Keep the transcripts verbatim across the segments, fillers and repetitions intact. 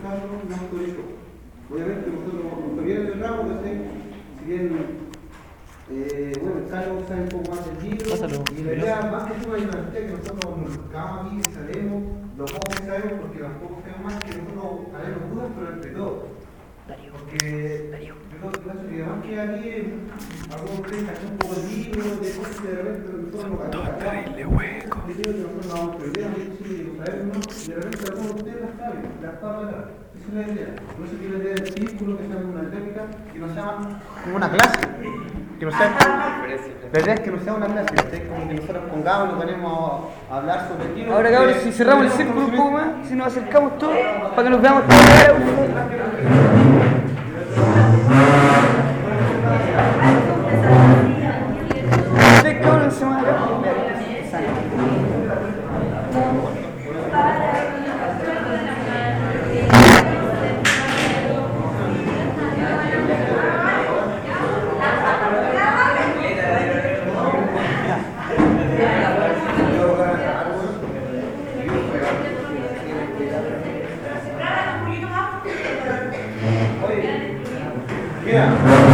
desarrollo no autorizó. Obviamente nosotros nos viene el ramo, entonces, si bien eh, bueno, Carlos sabe un poco más del libro, Pásalo. y la idea más que todo hay una idea que nosotros nos buscamos aquí, que sabemos, lo poco que sabemos, porque tampoco tenemos más que nosotros haremos dudas, pero entre todos. Porque yo creo que además que aquí algunos creen que un poco el libro, de cosas que de repente nosotros nos acabamos. De hueco. De libro que nosotros nos damos problemas, y lo sabemos, y de repente algunos de ustedes las saben, las pagan acá. Esa es la idea. Por eso quiero la idea del círculo, que sea una técnica, que no sea como una clase. Que no sea, la idea es que no sea una clase, que como que nosotros pongamos y nos ponemos a hablar sobre el libro. Ahora cabros, si cerramos el círculo un poco más, si nos acercamos todos, para que nos veamos todos cara, por favor. Ustedes cabros se van acá. Mira.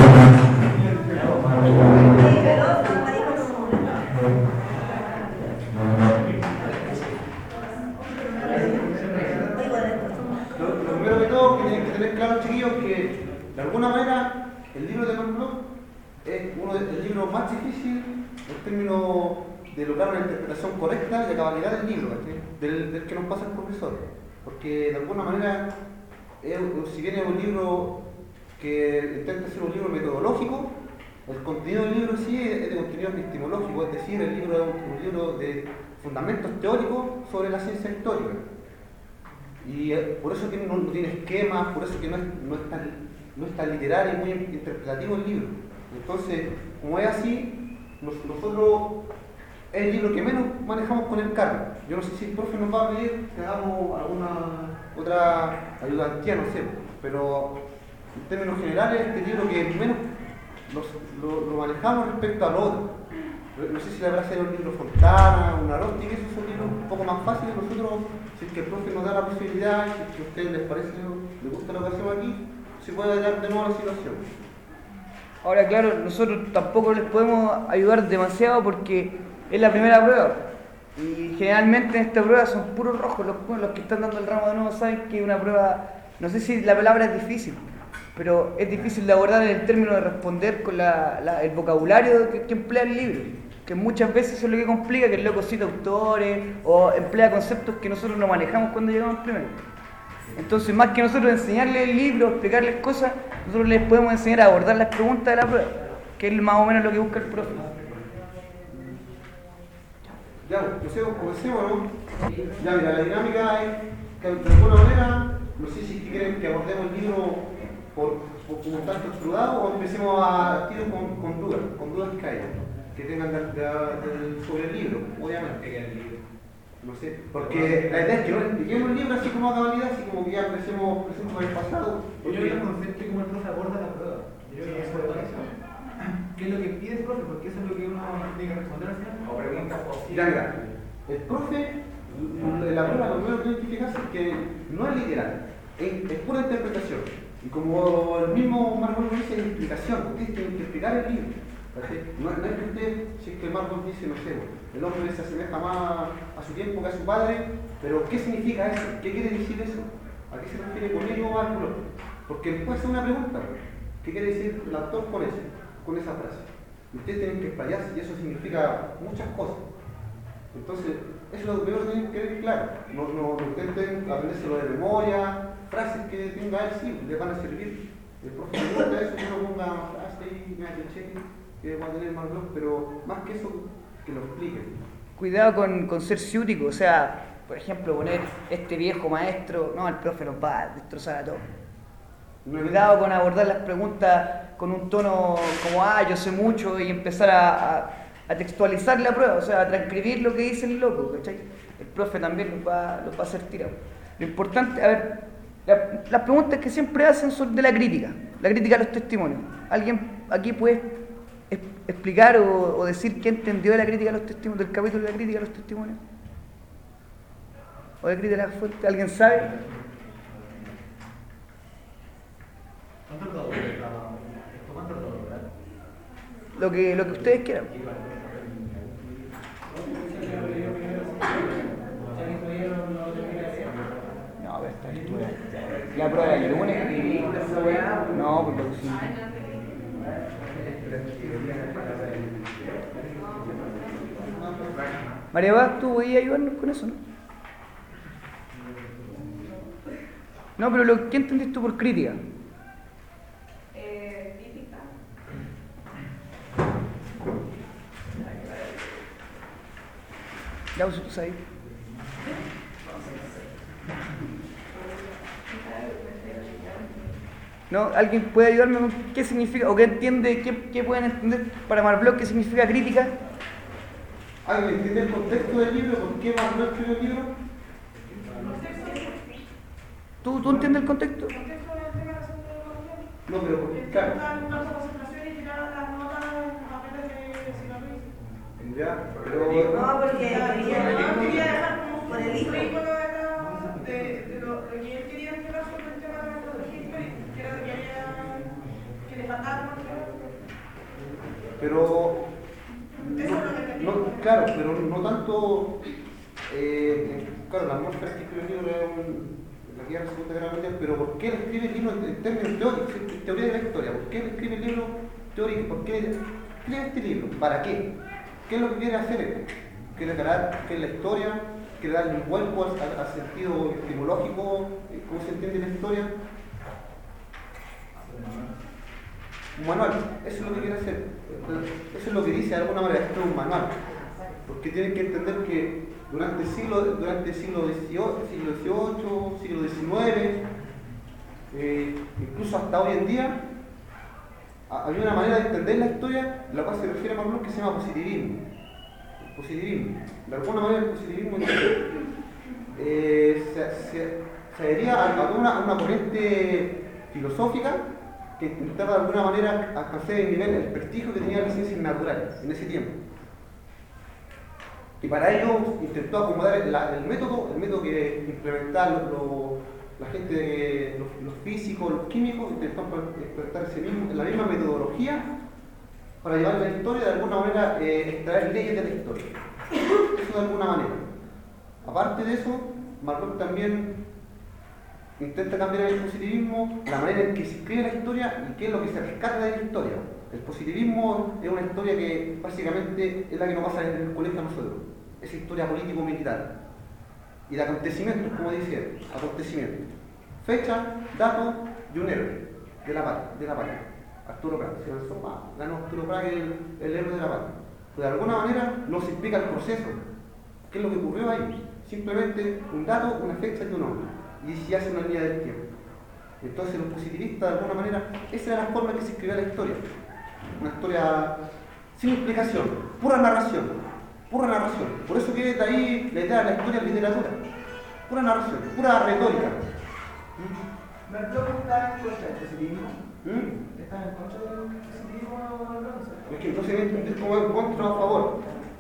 Lo, lo primero que todo, que tienen que tener claro, chiquillos, que de alguna manera el libro de Mark Bloch es uno de los libros más difíciles en términos de lograr una interpretación correcta y de cabalidad del libro, del, del que nos pasa el profesor. Porque de alguna manera, es, si bien es un libro que intenta ser un libro metodológico, el contenido del libro sí es de contenido epistemológico, es decir, el libro es un, un libro de fundamentos teóricos sobre la ciencia histórica. Y eh, por eso tiene, no, no tiene esquemas, por eso que no es, no, es tan, no es tan literario y muy interpretativo el libro. Entonces, como es así, nos, nosotros es el libro que menos manejamos con el cargo. Yo no sé si el profe nos va a pedir que hagamos alguna otra ayudantía, no sé, pero en términos generales, este libro que menos los, lo, lo manejamos respecto al otro. No sé si le habrá sido un libro Fontana, un Arosti, que esos son libros un poco más fáciles. Nosotros, si es que el profe nos da la posibilidad, si es que a ustedes les parece, les gusta lo que hacemos aquí, se puede dar de nuevo la situación. Ahora, claro, nosotros tampoco les podemos ayudar demasiado porque es la primera prueba. Y generalmente en esta prueba son puros rojos. Los, los que están dando el ramo de nuevo saben que es una prueba, no sé si la palabra es difícil, pero es difícil de abordar en el término de responder con la, la, el vocabulario que, que emplea el libro, que muchas veces eso es lo que complica, que el loco cita autores o emplea conceptos que nosotros no manejamos cuando llegamos primero. Entonces, más que nosotros enseñarles el libro, explicarles cosas, nosotros les podemos enseñar a abordar las preguntas de la prueba, que es más o menos lo que busca el profe. Ya, comencemos, comencemos, ¿no? Ya, mira, la dinámica es que de alguna manera, no sé si quieren que abordemos el libro por, por como está estructurado o empecemos a tiro con, con dudas, con dudas que haya, que tengan de, de, de, sobre el libro, obviamente. No sé, porque la idea es que no expliquemos el libro así como a cabalidad, así como que ya empecemos, empecemos con el pasado. Yo creo que el concepto y cómo el profe aborda la prueba. Yo creo que eso es eso. ¿Qué es lo que pide el profe? Porque eso es lo que uno tiene que responder al final. O preguntas posibles. Mira, mira, el profe, la prueba lo primero que tiene que fijarse es que no es literal, es, es pura interpretación. Y como el mismo Margot dice, es explicación, ustedes tienen que explicar el libro. No, no es que usted, si es que Margot dice, no sé, el hombre se asemeja más a su tiempo que a su padre, pero ¿qué significa eso? ¿Qué quiere decir eso? ¿A qué se refiere con ello o al color? Porque después hace una pregunta, ¿qué quiere decir el autor con eso, con esa frase? Y ustedes tienen que explayarse y eso significa muchas cosas. Entonces, eso es lo primero que tienen que ver claro. No, no, no intenten aprendérselo de memoria, frases que tenga él, sí, les van a servir. El profe me gusta eso, que uno ponga una frase y me cheque que va a tener más blog, pero más que eso, que lo expliquen. Cuidado con, con ser ciútico, o sea, por ejemplo, poner este viejo maestro, no, el profe nos va a destrozar a todos. No, cuidado con abordar las preguntas con un tono como, ah, yo sé mucho, y empezar a, a, a textualizar la prueba, o sea, a transcribir lo que dice el loco, ¿cachai? El profe también los va, los va a hacer tirados. Lo importante, a ver, la, las preguntas que siempre hacen son de la crítica, la crítica a los testimonios. ¿Alguien aquí puede explicar o, o decir qué entendió de la crítica a los testimonios, del capítulo de la crítica a los testimonios? ¿O de crítica a la fuente? ¿Alguien sabe? lo que, lo que ustedes quieran. No, pero esta lectura, la prueba del lunes, no, porque sí. María Paz, tú podías ayudarnos con eso, ¿no? No, pero lo, ¿qué entendiste tú por crítica? Eh, crítica. Ya, vos tú sabes. ¿No? ¿Alguien puede ayudarme con qué significa, o qué entiende, qué, qué pueden entender para Marblok qué significa crítica? ¿Alguien entiende el contexto del libro? ¿Por qué Marblok escribió el libro? ¿Tú, ¿Tú entiendes el contexto? No, pero porque, claro. Ya, pero... No, porque quería dejar como por el hijo de, de lo, lo que él quería explicar sobre el tema de la metodología histórica, que era lo que había, que le faltaba. Pero... Eso es lo que entendí. No, claro, pero no tanto... Eh, claro, la atmósfera que escribe el libro es un... la guerra de la Segunda Guerra Mundial, pero ¿por qué él escribe el libro en términos teóricos, en teoría de la historia? ¿Por qué él escribe el libro teórico? ¿Por qué escribe este libro? ¿Para qué? ¿Qué es lo que quiere hacer él? ¿Quiere crear qué es la historia? ¿Quiere darle un vuelco al, al sentido etimológico? ¿Cómo se entiende la historia? Un manual, eso es lo que quiere hacer. Eso es lo que dice de alguna manera, esto es un manual. Porque tienen que entender que durante el siglo, durante el siglo dieciocho, siglo dieciocho, siglo diecinueve, eh, incluso hasta hoy en día, había una manera de entender la historia, la cual se refiere a Marblok, que se llama positivismo. El positivismo. De alguna manera el positivismo eh, se, se, se adhería a, a, una, a una corriente filosófica que intentaba de alguna manera alcanzar el nivel, el prestigio que tenía las ciencias naturales en ese tiempo. Y para ello intentó acomodar el, el método, el método que implementaba lo, lo, la gente, los, los físicos, los químicos, intentó implementar ese mismo, la misma metodología para llevar la historia, de alguna manera eh, extraer leyes de la historia. Eso de alguna manera. Aparte de eso, Marblok también intenta cambiar el positivismo, la manera en que se escribe la historia y qué es lo que se rescata de la historia. El positivismo es una historia que básicamente es la que nos pasa en el colegio a nosotros. Es historia político-militar. Y de acontecimientos, como dice él, acontecimientos. Fecha, dato y un héroe de la patria. De la patria. Arturo Prat. Se lanzó, ah, ganó Arturo Prat, el, el héroe de la patria. Pero de alguna manera no se explica el proceso. ¿Qué es lo que ocurrió ahí? Simplemente un dato, una fecha y un nombre. Y se hace una línea del tiempo. Entonces los positivistas, de alguna manera, esa era la forma en que se escribía la historia. Una historia sin explicación, pura narración, pura narración. Por eso que de ahí la idea de la historia en literatura. Pura narración, pura retórica. ¿Marblok está en contra del positivismo? ¿Mm? ¿Está en contra del positivismo, Marblok? Es que entonces es como en contra o a favor.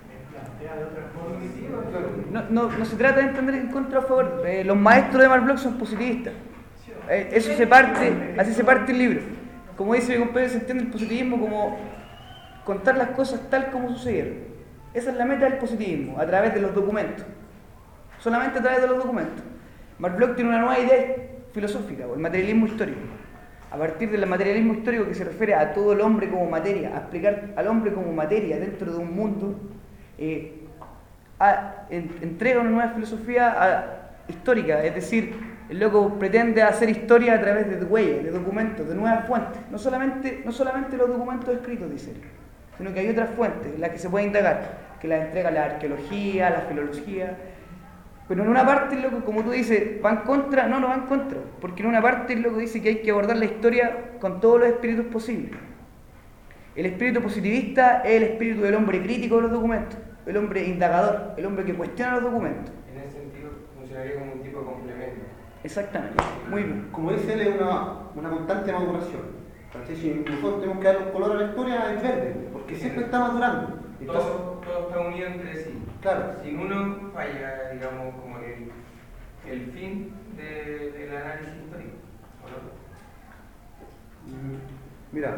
No, no, no se trata de entender en contra o a favor. Eh, los maestros de Marblok son positivistas. Eh, eso se parte, así se parte el libro. Como dice mi compañero, se entiende el positivismo como contar las cosas tal como sucedieron. Esa es la meta del positivismo, a través de los documentos. Solamente a través de los documentos. Marblok tiene una nueva idea filosófica, el materialismo histórico. A partir del materialismo histórico, que se refiere a todo el hombre como materia, a explicar al hombre como materia dentro de un mundo, eh, a, en, entrega una nueva filosofía a, histórica, es decir, el loco pretende hacer historia a través de huellas, de documentos, de nuevas fuentes. No solamente, no solamente los documentos escritos, dice él, sino que hay otras fuentes en las que se puede indagar, que las entrega la arqueología, la filología. Pero en una parte el loco, como tú dices, va en contra, no, no va en contra, porque en una parte el loco dice que hay que abordar la historia con todos los espíritus posibles. El espíritu positivista es el espíritu del hombre crítico de los documentos, el hombre indagador, el hombre que cuestiona los documentos. En ese sentido, funcionaría como un tipo de complemento. Exactamente, muy bien. Como dice él, es una, una constante maduración. Entonces, si nosotros tenemos que dar un color a la historia, es verde, porque siempre está madurando. Entonces, todo, todo está unido entre sí. Claro. Sin uno falla, digamos, como el, el fin de, del análisis histórico. ¿O no? Mira,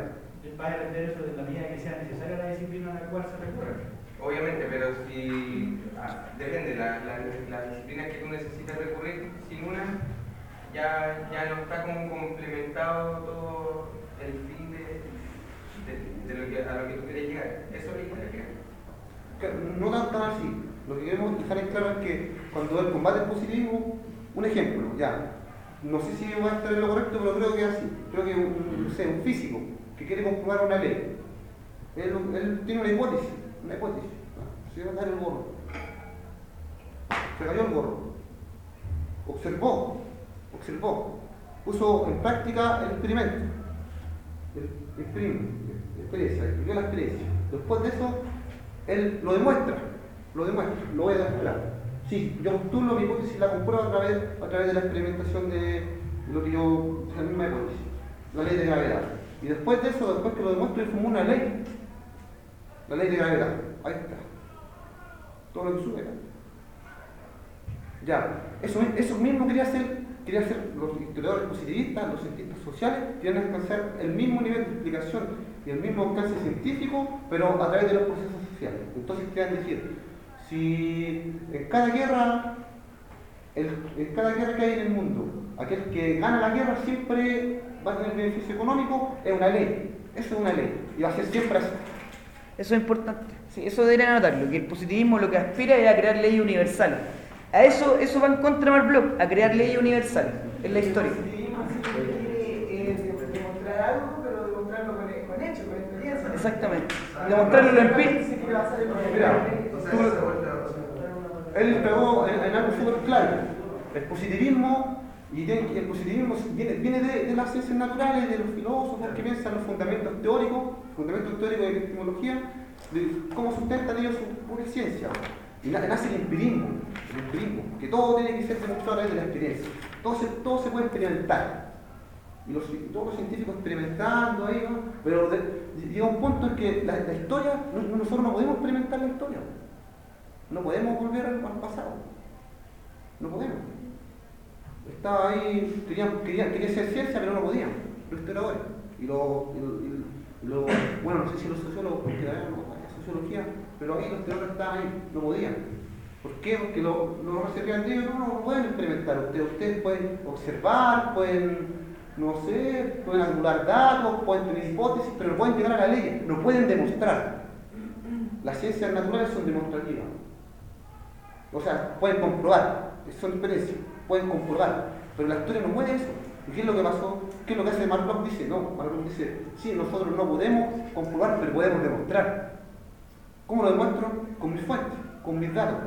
va a depender eso de la medida que sea necesaria la disciplina a la cual se recurre. Obviamente, pero si ah, depende, la, la, la disciplina que tú necesitas recurrir, sin una, ya, ya no está como complementado todo el fin de, de, de lo que, a lo que tú quieres llegar. Eso es lo que quieres. No tan, tan así. Lo que queremos dejar en claro es que cuando el combate al positivismo, un ejemplo, ya, no sé si va a estar en lo correcto, pero creo que es así. Creo que un, no sé, un físico que quiere comprobar una ley, él, él tiene una hipótesis, una hipótesis, ¿no? Se va a dar el gorro, se cayó el gorro, observó, observó, puso en práctica el experimento, el experimento, la experiencia, vivió la experiencia. Después de eso, él lo demuestra, lo demuestra, lo voy a demostrar. Sí, yo postulo mi hipótesis, la compruebo a través, a través de la experimentación de lo que yo, la misma hipótesis, la ley de gravedad. Y después de eso, después que lo demuestro, yo formó una ley, la ley de gravedad. Ahí está. Todo lo que sube acá. Ya, eso, eso mismo quería hacer, quería hacer los historiadores positivistas, los cientistas sociales, querían alcanzar el mismo nivel de explicación y el mismo alcance científico, pero a través de los procesos sociales. Entonces querían decir, si en cada guerra, el, en cada guerra que hay en el mundo, aquel que gana la guerra siempre va a tener beneficio económico, es una ley. Eso es una ley. Y va a ser siempre así. Eso es importante. Sí, eso deberían anotarlo, que el positivismo lo que aspira es a crear leyes universales. A eso, eso va en contra de Marc Bloch, a crear leyes universales en la historia. El positivismo quiere eh, demostrar algo, pero demostrarlo con, con hechos, con experiencia. Exactamente. Demostrarlo en empírico. Mira, él pegó en, en algo súper claro. El positivismo, y el positivismo viene, viene de, de las ciencias naturales, de los filósofos que piensan los fundamentos teóricos, fundamentos teóricos de la epistemología, de cómo sustentan ellos su pura ciencia. Y nace el empirismo, el empirismo, que todo tiene que ser demostrado a través de la experiencia. Todo se, todo se puede experimentar. Y los, todos los científicos experimentando ahí, ¿no? Pero de, llega un punto en que la, la historia, no, nosotros no podemos experimentar la historia. No podemos volver al, al pasado. No podemos. Estaba ahí, querían, querían, querían hacer ciencia, pero no podían, los historiadores. Y los, y lo, y lo, bueno, no sé si los sociólogos, porque no hay sociología, pero ahí los historiadores estaban ahí, no podían. ¿Por qué? Porque lo, lo reservían de ellos, no, no, no pueden experimentar. Ustedes, ustedes pueden observar, pueden, no sé, pueden acumular datos, pueden tener hipótesis, pero no pueden llegar a la ley, no pueden demostrar. Las ciencias naturales son demostrativas. O sea, pueden comprobar, son experiencias, pueden comprobar, pero la historia no puede eso. ¿Y qué es lo que pasó? ¿Qué es lo que hace Marc Bloch? Dice, no, Marc Bloch dice, sí, nosotros no podemos comprobar, pero podemos demostrar. ¿Cómo lo demuestro? Con mis fuentes, con mis datos,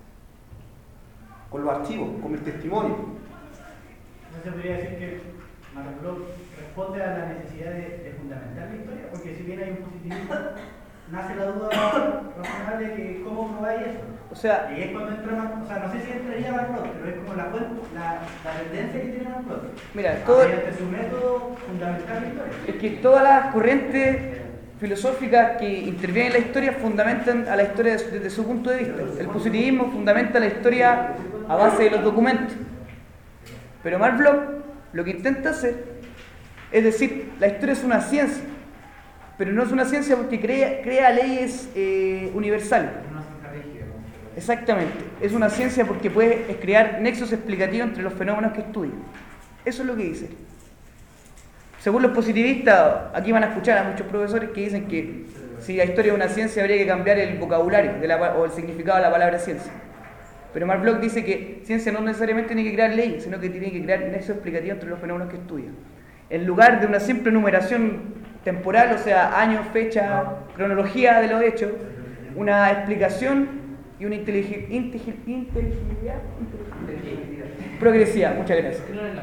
con los archivos, con mis testimonios. ¿No se podría decir que Marc Bloch responde a la necesidad de, de fundamentar la historia? Porque si bien hay un positivismo, nace la duda razonable de que cómo probáis eso. O sea, y es cuando entra Marc, o sea, no sé si entraría Marc Bloch, pero es como la, la, la tendencia que tiene Marc Bloch. mira, todo, mediante su método fundamental la historia. es que todas las corrientes filosóficas que intervienen en la historia fundamentan a la historia desde su punto de vista. El positivismo fundamenta la historia a base de los documentos. Pero Marc Bloch lo que intenta hacer es decir, la historia es una ciencia, pero no es una ciencia porque crea, crea leyes eh, universales. Exactamente, es una ciencia porque puede crear nexos explicativos entre los fenómenos que estudia. Eso es lo que dice. Según los positivistas, aquí van a escuchar a muchos profesores que dicen que si la historia es una ciencia habría que cambiar el vocabulario de la, o el significado de la palabra ciencia. Pero Marc Bloch dice que ciencia no necesariamente tiene que crear leyes, sino que tiene que crear nexos explicativos entre los fenómenos que estudia. En lugar de una simple numeración temporal, o sea, años, fecha, cronología de los hechos, una explicación y una inteligibilidad, inteligibilidad, inteligibilidad progresiva. Muchas gracias.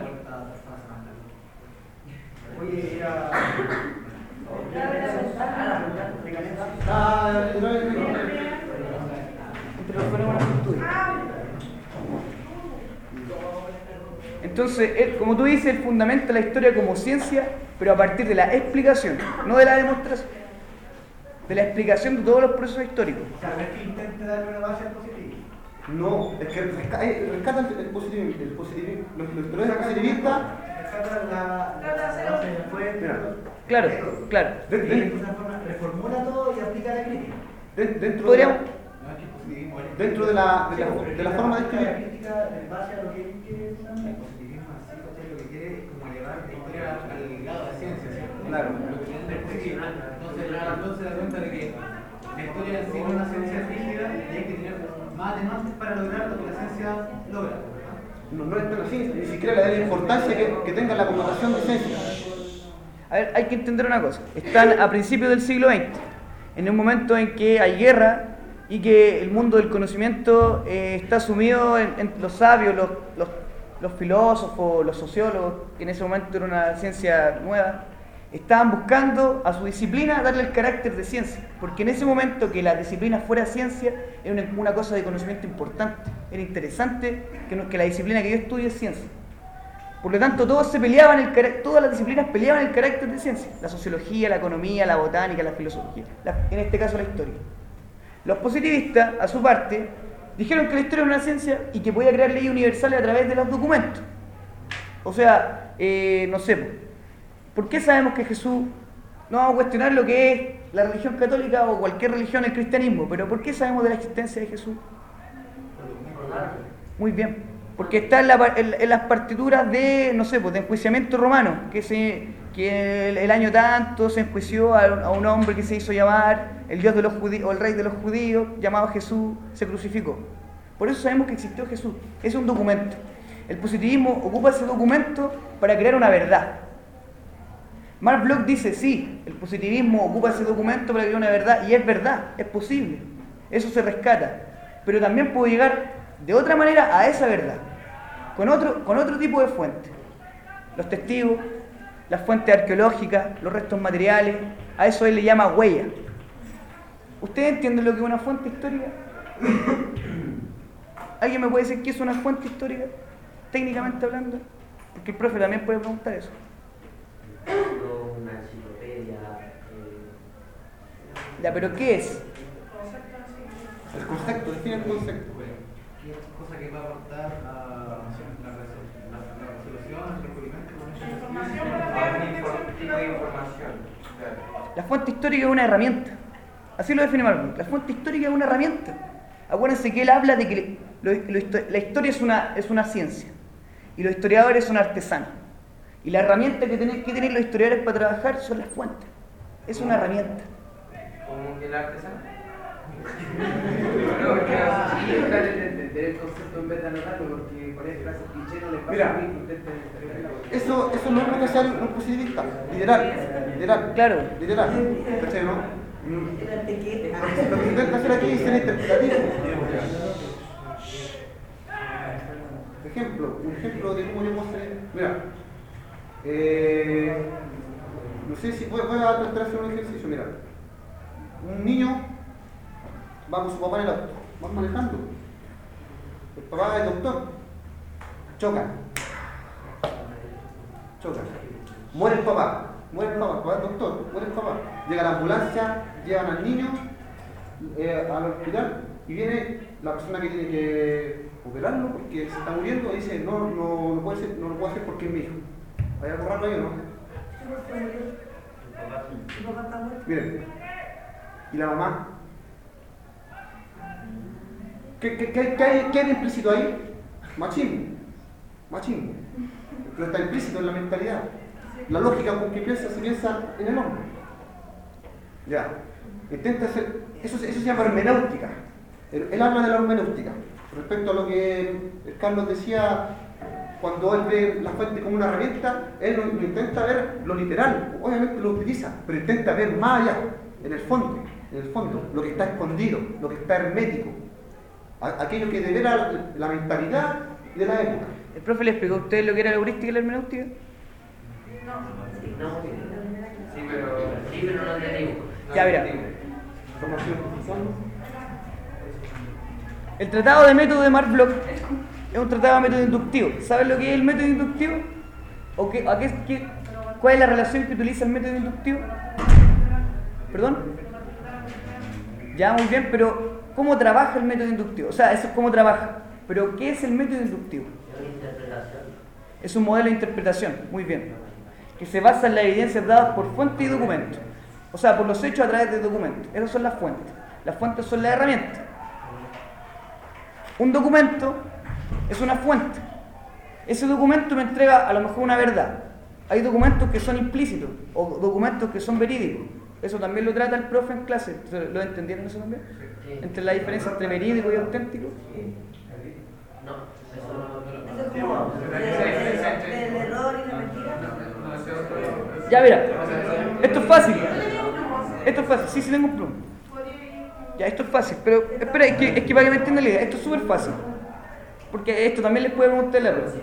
Oye, era... Ah, no, no, no. Entre los fenómenos que estudia. Entonces, él, como tú dices, él fundamenta la historia como ciencia, pero a partir de la explicación, no de la demostración, de la explicación de todos los procesos históricos. O sea, no es que intente darle una base al positivismo. No, es que rescata, rescata el positivismo, el positivismo, los, los historiadores positivistas. Rescata la, la, la base después. Mira, Claro, claro. De- Y de- de esa forma reformula todo y aplica la crítica. de- dentro, de Podríamos. la, dentro de la, de la, de la forma de la escribir. crítica en base a lo que él quiere El fundamentar. positivismo así, ¿cachai? Lo que quiere es como elevar la historia al grado de ciencia, ¿cierto? Claro. Lo que quiere es posicionar. Entonces, Marblok se da cuenta de que la historia en sí no es una ciencia rígida y hay que tener más atenuantes para lograr lo que la ciencia logra. ¿verdad? No, no es tan así, ni siquiera le da la importancia que, que tenga la connotación de ciencia. A ver, hay que entender una cosa. Están a principios del siglo veinte, en un momento en que hay guerra y que el mundo del conocimiento eh, está sumido en, en los sabios, los, los, los filósofos, los sociólogos, que en ese momento era una ciencia nueva, estaban buscando a su disciplina darle el carácter de ciencia, porque en ese momento que la disciplina fuera ciencia era una, una cosa de conocimiento importante, era interesante que, no, que la disciplina que yo estudio es ciencia. Por lo tanto, todos se peleaban el cara- todas las disciplinas peleaban el carácter de ciencia, la sociología, la economía, la botánica, la filosofía, la- en este caso la historia. Los positivistas, a su parte, dijeron que la historia era una ciencia y que podía crear leyes universales a través de los documentos. O sea, eh, no sé, ¿por qué sabemos que Jesús, no vamos a cuestionar lo que es la religión católica o cualquier religión, el cristianismo, pero ¿por qué sabemos de la existencia de Jesús? Muy bien, porque está en, la, en, en las partituras de, no sé, pues de enjuiciamiento romano, que, se, que el, el año tanto se enjuició a, a un hombre que se hizo llamar el Dios de los judíos, o el rey de los judíos, llamado Jesús, se crucificó. Por eso sabemos que existió Jesús, es un documento. El positivismo ocupa ese documento para crear una verdad. Marblok dice, sí, el positivismo ocupa ese documento para crear una verdad, y es verdad, es posible, eso se rescata, pero también puede llegar de otra manera a esa verdad, con otro, con otro tipo de fuente. Los testigos, las fuentes arqueológicas, los restos materiales, a eso él le llama huella. ¿Ustedes entienden lo que es una fuente histórica? ¿Alguien me puede decir qué es una fuente histórica, técnicamente hablando? Porque el profe también puede preguntar eso. Una enciclopedia. Eh... Ya, pero ¿qué es? El concepto, define el concepto. ¿Qué cosa que va a aportar a la, la, la resolución, el descubrimiento? Información para A un infor- tipo de información. Claro. La fuente histórica es una herramienta. Así lo define Marblok. La fuente histórica es una herramienta. Acuérdense que él habla de que lo, lo, la historia es una, es una ciencia y los historiadores son artesanos. Y la herramienta que tienen, que tienen los historiadores para trabajar son las fuentes. Es una herramienta. ¿Como que el artesano? No, porque sí, está de entender el concepto en vez de anotarlo, porque con esa clase cliché no le pasa Mira. a mí, intenten entenderlo. Eso, eso no es lo que hace un positivista, literal, literal. Claro. Literal. ¿Cachai, no? Mm. Lo que intenta hacer aquí es ser interpretativo. Por ejemplo, un ejemplo de cómo yo puedo hacer. Mira, eh, no sé si voy, voy a tratar de hacer un ejercicio. Mira, un niño va con su papá en el auto, van manejando. El papá es doctor, chocan. Chocan. Muere el papá, muere el papá, el papá es doctor, muere el papá. Llega la ambulancia, llevan al niño eh, al hospital y viene la persona que tiene que operarlo porque se está muriendo y dice, no, no, no, puede ser, no lo puedo hacer porque es mi hijo. ¿Hay algo raro ahí o no? Miren, ¿y la mamá? ¿Qué, qué, qué, qué hay, qué hay de implícito ahí? Machismo. Machismo. Pero está implícito en la mentalidad. La lógica con que piensa se piensa en el hombre. Ya. Intenta hacer. Eso, eso se llama hermenéutica. Él, él habla de la hermenéutica. Respecto a lo que Carlos decía, cuando él ve la fuente como una herramienta, él no, no intenta ver lo literal. Obviamente lo utiliza, pero intenta ver más allá, en el fondo, en el fondo, lo que está escondido, lo que está hermético. A, aquello que devela la, la mentalidad de la época. ¿El profe le explicó a ustedes lo que era la heurística y la hermenéutica? No, Sí, pero. sí, pero no entendimos. no Ya, mira. entendimos. Formación oficial. El tratado de método de Marblok es un tratado de método inductivo. ¿Saben lo que es el método inductivo? ¿O qué, a qué, qué, cuál es la relación que utiliza el método inductivo? ¿Perdón? Ya, muy bien, pero ¿cómo trabaja el método inductivo? O sea, eso es cómo trabaja. Pero ¿qué es el método inductivo? Es una interpretación. Es un modelo de interpretación, muy bien. que se basa en las evidencias dadas por fuente y documento. O sea, por los hechos a través de documentos. Esas son las fuentes. Las fuentes son las herramientas. Un documento es una fuente. Ese documento me entrega a lo mejor una verdad. Hay documentos que son implícitos o documentos que son verídicos. Eso también lo trata el profe en clase. ¿Lo entendieron eso también? Entre la diferencia entre verídico y auténtico. No, eso es como el error y la mentira. Ya mira, esto es fácil. Esto es fácil, sí, sí tengo un plum. Ya, esto es fácil, pero espera, es que, es que para que me entiendan la idea, esto es súper fácil. Porque esto también les puede preguntar la prueba.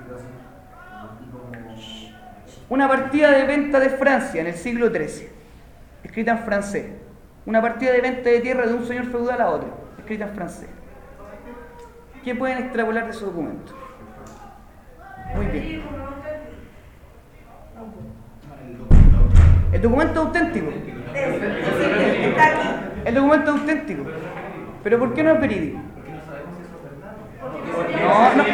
Una partida de venta de Francia en el siglo trece, escrita en francés. Una partida de venta de tierra de un señor feudal a otro, escrita en francés. ¿Qué pueden extrapolar de esos documentos? Muy bien. El documento es auténtico. El documento es auténtico. ¿Pero por qué no es verídico? No, no.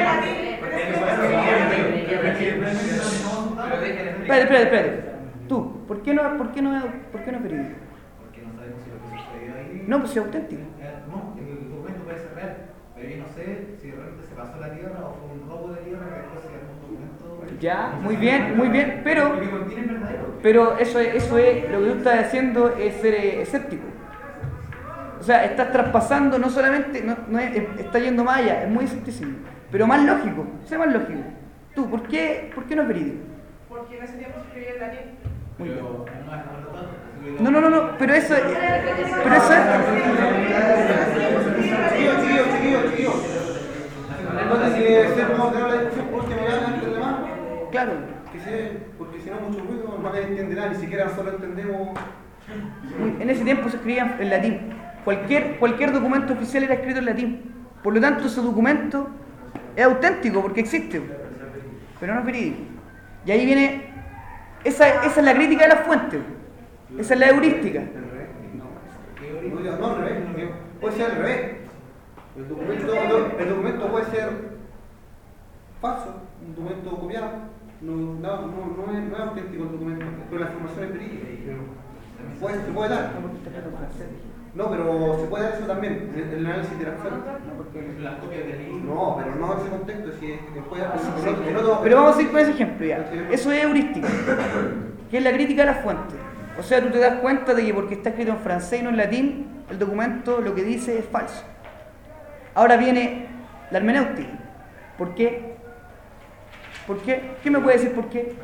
Espérate, espérate, espérate. Tú, ¿por qué no, por qué no, por qué no es verídico? Porque no sabemos si lo que sucedió ahí. No, pues es auténtico. No, el documento puede ser real. Pero yo no sé si realmente se pasó la tierra o fue un robo de tierra que después se armó un documento. Ya, muy bien, muy bien, pero, Porque contiene verdadero. pero eso, es- eso es, lo que tú estás haciendo es ser eh, escéptico. O sea, estás traspasando, no solamente, no, no es, es- está yendo más allá, es muy escepticismo, pero más lógico, sé más lógico. Tú, ¿por qué, por qué no es verídico? Porque en ese tiempo se escribía en latín. Muy bien. Pero no es no tanto. No, no, no, no, pero eso es, pero eso es, Chiquillos, chiquillos, chiquillos, chiquillos. Entonces, si se podemos tener la discusión por último ya antes de más, claro. que se, porque si no mucho ruido, no nadie entiende nada, ni siquiera nosotros entendemos. En ese tiempo se escribía en latín. Cualquier, cualquier documento oficial era escrito en latín. Por lo tanto, ese documento es auténtico porque existe, pero no es verídico. Y ahí viene, esa, esa es la crítica de las fuentes. Esa es la heurística. No, no, no, al revés. Puede ser al revés. El documento, el documento puede ser falso, un documento copiado. No, no, no, no, es, no es auténtico el documento, pero la información es verídica. Puede, se puede dar. No, pero se puede dar eso también, el, el análisis interactual. Las copias de libros. No, pero no en ese contexto, si es que puede dar. en otro- en otro- Pero vamos a ir con ese ejemplo ya. Eso es heurística, que es la crítica de las fuentes. O sea, tú te das cuenta de que porque está escrito en francés y no en latín, el documento lo que dice es falso. Ahora viene la hermenéutica. ¿Por qué? ¿Por qué? ¿Qué me puede decir por qué?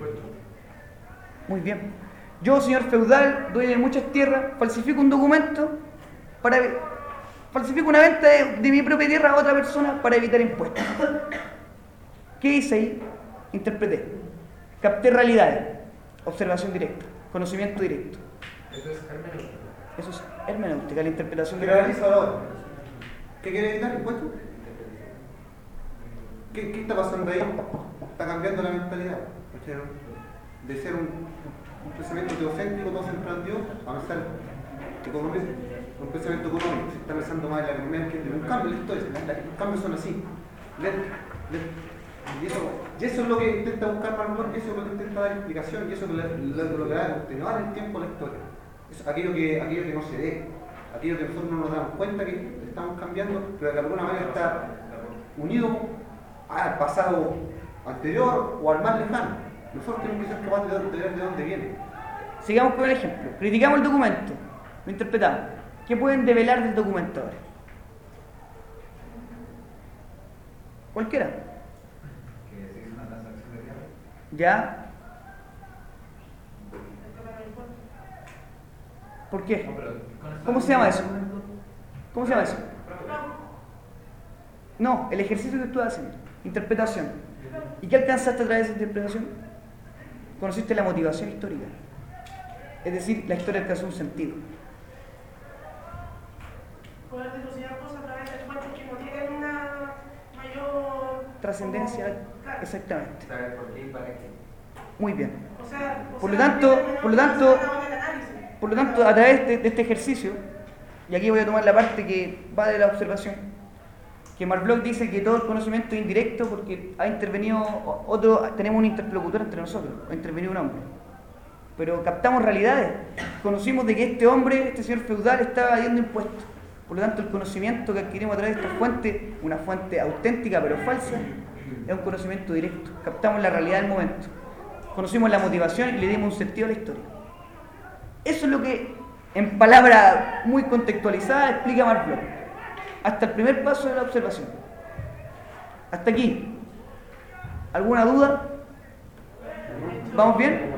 Muy bien. Yo, señor feudal, dueño de muchas tierras, falsifico un documento para falsifico una venta de, de mi propia tierra a otra persona para evitar impuestos. ¿Qué hice ahí? Interpreté. Capté realidades. Observación directa. Conocimiento directo. Eso es hermenéutica. Eso es hermenéutica, la interpretación de ¿Qué la realiza ahora? ¿Qué quiere evitar? ¿Impuestos? ¿Qué, ¿Qué está pasando ahí? Está cambiando la mentalidad. ¿Cachai? De ser un, un pensamiento teocéntrico, todo centrado en Dios, a pensar económico, un pensamiento económico. Se está pensando más en la economía que en un cambio en la historia. Los cambios son así. Lentos, lentos. Y eso, y eso es lo que intenta buscar Marx, y eso es lo que intenta dar explicación, y eso es lo, lo, lo que da continuar el tiempo a la historia. Es aquello que, aquello que no se ve, aquello que nosotros no nos damos cuenta que estamos cambiando, pero de alguna manera está unido al pasado anterior o al más lejano. Nosotros tenemos que ser capaces de ver de dónde viene. Sigamos con el ejemplo. Criticamos el documento, lo interpretamos. ¿Qué pueden develar del documento ahora? Cualquiera. Que se hizo una transacción de tierra. ¿Ya? ¿Por qué? No, pero con eso- ¿Cómo se llama eso? ¿Cómo se llama eso? No, el ejercicio que tú haces, interpretación. ¿Y qué alcanzaste a través de esa interpretación? Conociste la motivación histórica. Es decir, la historia alcanzó un sentido. Poder dilucidar cosas a través de fuentes que no tienen una mayor Trascendencia, Claro. exactamente. Saber por qué y para qué. Muy bien. O sea, o Por lo sea, tanto- tienen por lo una tanto- forma del análisis. Por lo tanto, a través de, de este ejercicio, y aquí voy a tomar la parte que va de la observación, que Mark Bloch dice que todo el conocimiento es indirecto porque ha intervenido otro, tenemos un interlocutor entre nosotros, ha intervenido un hombre. Pero captamos realidades, conocimos de que este hombre, este señor feudal, estaba evadiendo impuestos. Por lo tanto, el conocimiento que adquirimos a través de esta fuente, una fuente auténtica pero falsa, es un conocimiento directo. Captamos la realidad del momento. Conocimos la motivación y le dimos un sentido a la historia. Eso es lo que, en palabras muy contextualizadas, explica Mark Bloch. Hasta el primer paso de la observación. Hasta aquí. ¿Alguna duda? ¿Vamos bien?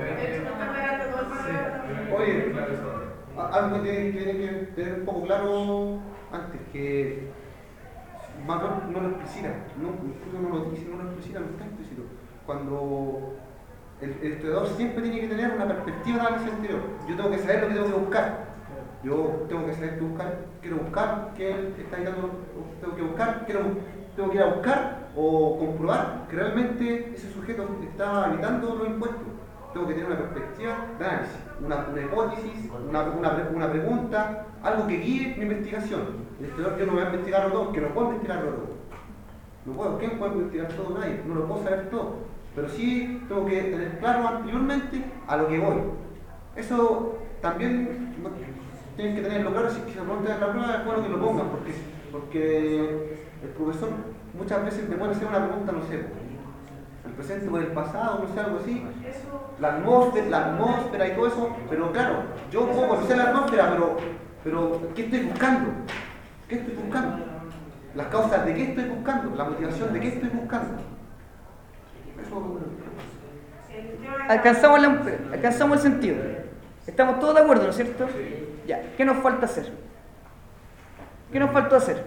Oye, algo que tiene, tiene que tener un poco claro antes, que Mark Bloch no lo explicita, no, incluso no lo dice, no lo explicita, no está explícito. Cuando el, el estudiador siempre tiene que tener una perspectiva de análisis anterior. Yo tengo que saber lo que tengo que buscar. Yo tengo que saber qué buscar, quiero buscar que él está editando, tengo que buscar, quiero, tengo que ir a buscar o comprobar que realmente ese sujeto está evitando los impuestos. Tengo que tener una perspectiva de análisis, una, una hipótesis, una, una, una pregunta, algo que guíe mi investigación. El estudiador yo no voy a investigarlo todo, que no puedo investigarlo todo. No puedo, ¿quién puede investigar todo? Nadie, no lo puedo saber todo. Pero sí tengo que tener claro anteriormente a lo que voy. Eso también no, tienen que tenerlo claro. Si se preguntan en la prueba, es bueno que lo pongan, porque, porque el profesor muchas veces me puede hacer una pregunta, no sé, el presente por el pasado, no sé, algo así, la atmósfera, la atmósfera y todo eso, pero claro, yo puedo conocer la atmósfera, pero, pero ¿qué estoy buscando? ¿Qué estoy buscando? Las causas de qué estoy buscando, la motivación de qué estoy buscando. Eso. Alcanzamos, la, alcanzamos el sentido. Estamos todos de acuerdo, ¿no es cierto? Ya. ¿Qué nos falta hacer? ¿Qué nos faltó hacer?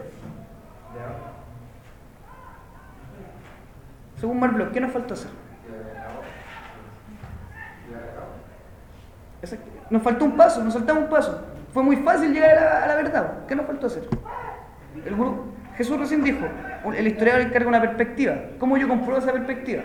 Según Mark Bloch, ¿qué nos faltó hacer? Exacto. Nos faltó un paso, nos saltamos un paso. Fue muy fácil llegar a la, a la verdad. ¿Qué nos faltó hacer? El grupo, Jesús recién dijo, el historiador encarga una perspectiva. ¿Cómo yo compruebo esa perspectiva?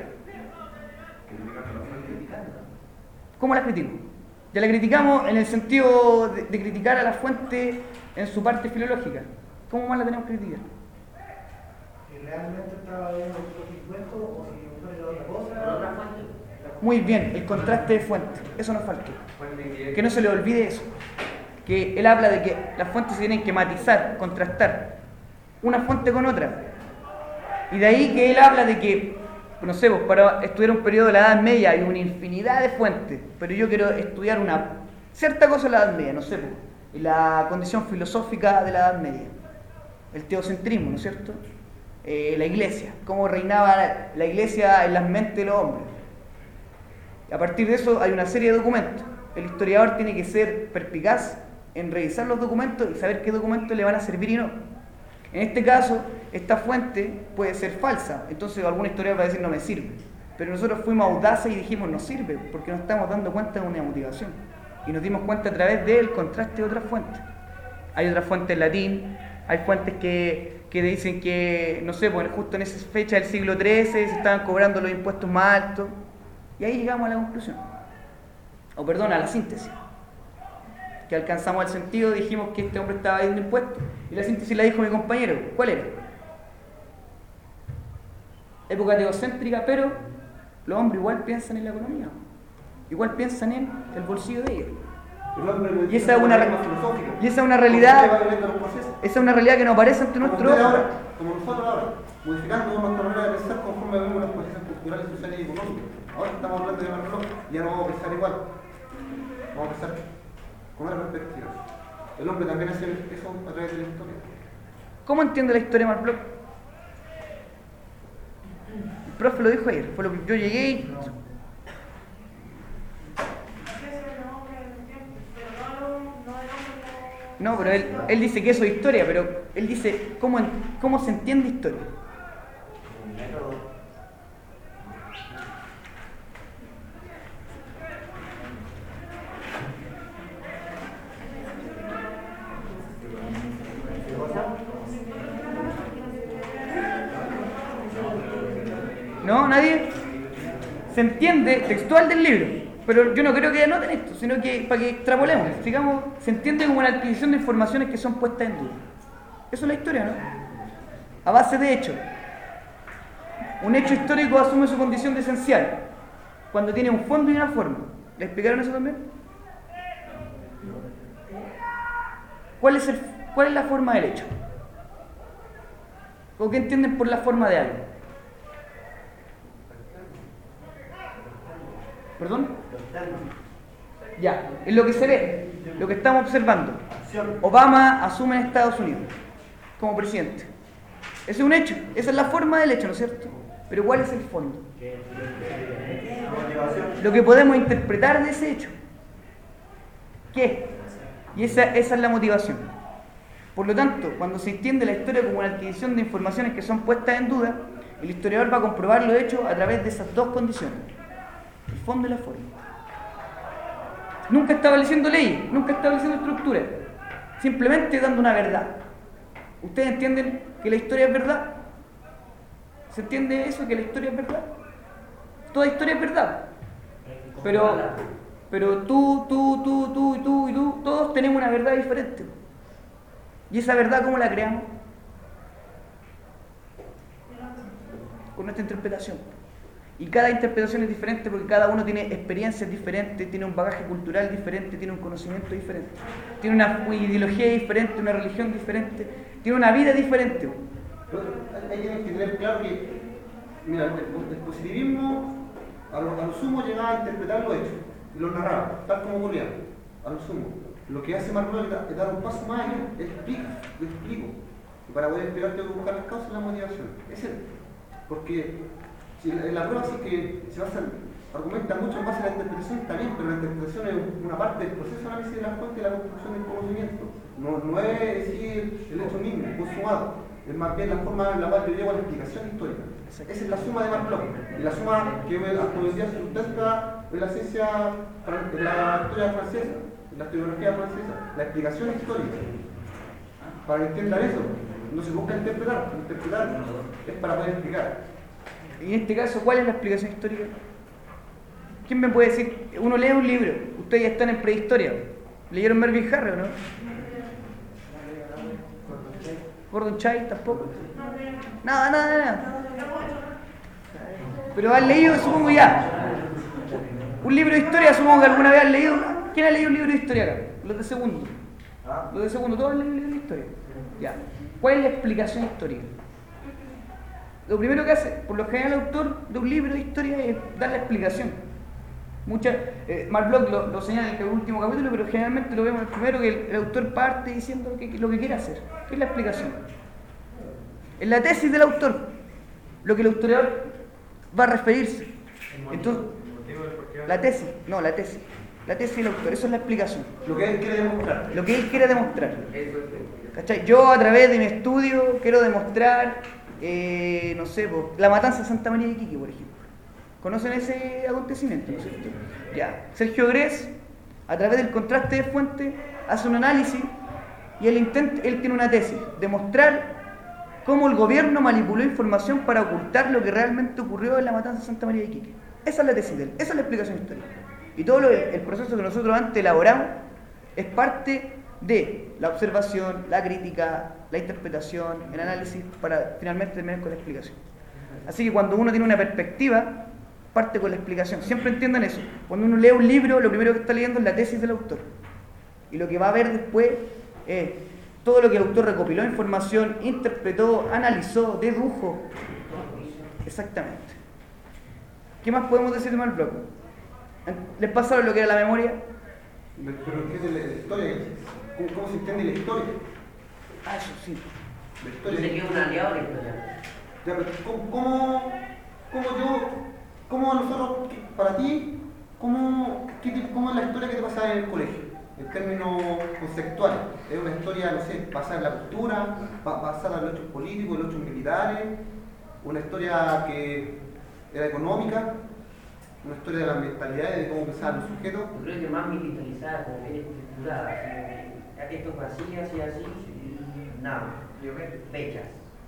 ¿Cómo la critico? Ya la criticamos en el sentido de, de criticar a la fuente en su parte filológica. ¿Cómo más la tenemos que criticar? Si realmente estaba viendo otros impuestos o si no era otra cosa. Muy bien, el contraste de fuentes, eso nos faltó. Que no se le olvide eso. Que él habla de que las fuentes se tienen que matizar, contrastar una fuente con otra. Y de ahí que él habla de que, no sé, pues para estudiar un periodo de la Edad Media hay una infinidad de fuentes, pero yo quiero estudiar una cierta cosa de la Edad Media, no sé, pues, la condición filosófica de la Edad Media, el teocentrismo, ¿no es cierto? Eh, la iglesia, cómo reinaba la, la iglesia en las mentes de los hombres. A partir de eso hay una serie de documentos. El historiador tiene que ser perspicaz en revisar los documentos y saber qué documentos le van a servir y no. En este caso, esta fuente puede ser falsa, entonces algún historiador va a decir no me sirve. Pero nosotros fuimos audaces y dijimos no sirve, porque nos estamos dando cuenta de una motivación. Y nos dimos cuenta a través del contraste de otras fuentes. Hay otras fuentes en latín, hay fuentes que, que dicen que, no sé, pues justo en esa fecha del siglo trece se estaban cobrando los impuestos más altos. Y ahí llegamos a la conclusión. O perdón, a la síntesis. Que alcanzamos el sentido, dijimos que este hombre estaba evadiendo impuestos. Y la síntesis la dijo mi compañero. ¿Cuál era? Época teocéntrica, pero los hombres igual piensan en la economía. Igual piensan en el bolsillo de ellos. Y esa es una, y esa es una realidad, esa es una realidad que nos aparece ante nuestro ojo. Ahora, como nosotros ahora, modificando nuestra manera de pensar conforme vemos las procesos culturales, sociales y económicas. Ahora estamos hablando de Mark Bloch, ya no vamos a pensar igual. Vamos a pensar con otra perspectiva. El hombre también hace eso a través de la historia. ¿Cómo entiende la historia Mark Bloch? El profe lo dijo ayer, fue lo que yo llegué y... No, pero él, él dice que eso es historia, pero él dice cómo, cómo se entiende historia. ¿No? ¿Nadie? Se entiende textual del libro. Pero yo no creo que anoten esto, sino que para que extrapolemos, digamos, se entiende como una adquisición de informaciones que son puestas en duda. Eso es la historia, ¿no? a base de hechos. Un hecho histórico asume su condición de esencial cuando tiene un fondo y una forma. ¿Le explicaron eso también? ¿Cuál es, el, cuál es la forma del hecho? ¿O qué entienden por la forma de algo? ¿Perdón? Ya, es lo que se ve, lo que estamos observando. Obama asume en Estados Unidos como presidente. Ese es un hecho, esa es la forma del hecho, ¿no es cierto? Pero ¿cuál es el fondo? Lo que podemos interpretar de ese hecho. ¿Qué? Y esa, esa es la motivación. Por lo tanto, cuando se entiende la historia como una adquisición de informaciones que son puestas en duda, el historiador va a comprobar lo hecho a través de esas dos condiciones: el fondo y la forma. Nunca estableciendo leyes, nunca estableciendo estructuras, simplemente dando una verdad. ¿Ustedes entienden que la historia es verdad? ¿Se entiende eso, que la historia es verdad? Toda historia es verdad. Pero, pero tú, tú, tú, tú y tú y tú, todos tenemos una verdad diferente. ¿Y esa verdad cómo la creamos? Con nuestra interpretación. Y cada interpretación es diferente porque cada uno tiene experiencias diferentes, tiene un bagaje cultural diferente, tiene un conocimiento diferente, tiene una ideología diferente, una religión diferente, tiene una vida diferente. Hay que tener claro que, mira, el, el positivismo a lo, a lo sumo llegaba a interpretar lo hecho, y lo narraba, tal como ocurría, a lo sumo. Lo que hace Marx es dar un paso más allá, explica, lo explico. Y para poder explicar tengo que buscar las causas y la motivación. Es el, porque si en la prueba sí que se basa, argumenta mucho en base a la interpretación, está bien, pero la interpretación es una parte del proceso de análisis de la fuente y la construcción del conocimiento. No, no es decir el hecho mismo, consumado. Es más bien la forma en la cual yo llego a la explicación histórica. Esa es la suma de Marx. Y la suma que hasta hoy día se sustenta en la ciencia, en la historia francesa, en la historiografía francesa, la explicación histórica. Para que entiendan eso, no se busca interpretar, interpretar es para poder explicar. Y en este caso, ¿cuál es la explicación histórica? ¿Quién me puede decir? Uno lee un libro, ustedes ya están en prehistoria. ¿Leyeron Melvin Harry o no? Gordon Chai tampoco. Nada, nada, nada. Pero han leído, supongo ya. Un libro de historia, supongo que alguna vez han leído. ¿Quién ha leído un libro de historia acá? Los de segundo. Los de segundo, todos han leído un libro de historia. Ya. ¿Cuál es la explicación histórica? Lo primero que hace, por lo general, el autor de un libro de historia es dar la explicación. Mucha, eh, Mark Bloch lo, lo señala en el último capítulo, pero generalmente lo vemos en el primero, que el, el autor parte diciendo que, que lo que quiere hacer. ¿Qué es la explicación? Es la tesis del autor, lo que el historiador va a referirse. Entonces, la tesis, no, la tesis. La tesis del autor, eso es la explicación. Lo que él quiere demostrar. Lo que él quiere demostrar. ¿Cachai? Yo, a través de mi estudio, quiero demostrar, eh, no sé, pues, la matanza de Santa María de Iquique, por ejemplo. ¿Conocen ese acontecimiento? ¿No es cierto? Ya. Sergio Grés, a través del contraste de fuentes, hace un análisis y él, intenta, él tiene una tesis: demostrar cómo el gobierno manipuló información para ocultar lo que realmente ocurrió en la matanza de Santa María de Iquique. Esa es la tesis de él, esa es la explicación histórica. Y todo lo, el proceso que nosotros antes elaboramos es parte de la observación, la crítica, la interpretación, el análisis, para finalmente terminar con la explicación. Así que cuando uno tiene una perspectiva, parte con la explicación. Siempre entiendan eso. Cuando uno lee un libro, lo primero que está leyendo es la tesis del autor. Y lo que va a ver después es todo lo que el autor recopiló, información, interpretó, analizó, dedujo. Exactamente. ¿Qué más podemos decir de Mark Bloch? ¿Les pasaron lo que era la memoria? Pero ¿qué es la historia? ¿Cómo, cómo se entiende la historia? Ah, eso sí. La historia. Dice que es un aliado de la historia. Ya, pero ¿cómo, cómo, cómo yo, cómo nosotros, para ti, cómo, qué tipo, cómo es la historia que te pasaba en el colegio? En términos conceptuales. ¿Es una historia, no sé, basada en la cultura, basada en los hechos políticos, en los hechos militares? ¿Una historia que era económica? ¿Una historia de las mentalidades, de cómo pensaban los sujetos? Yo creo que más militarizada, como que estructurada. Así, esto fue así, así, así, y nada, fechas.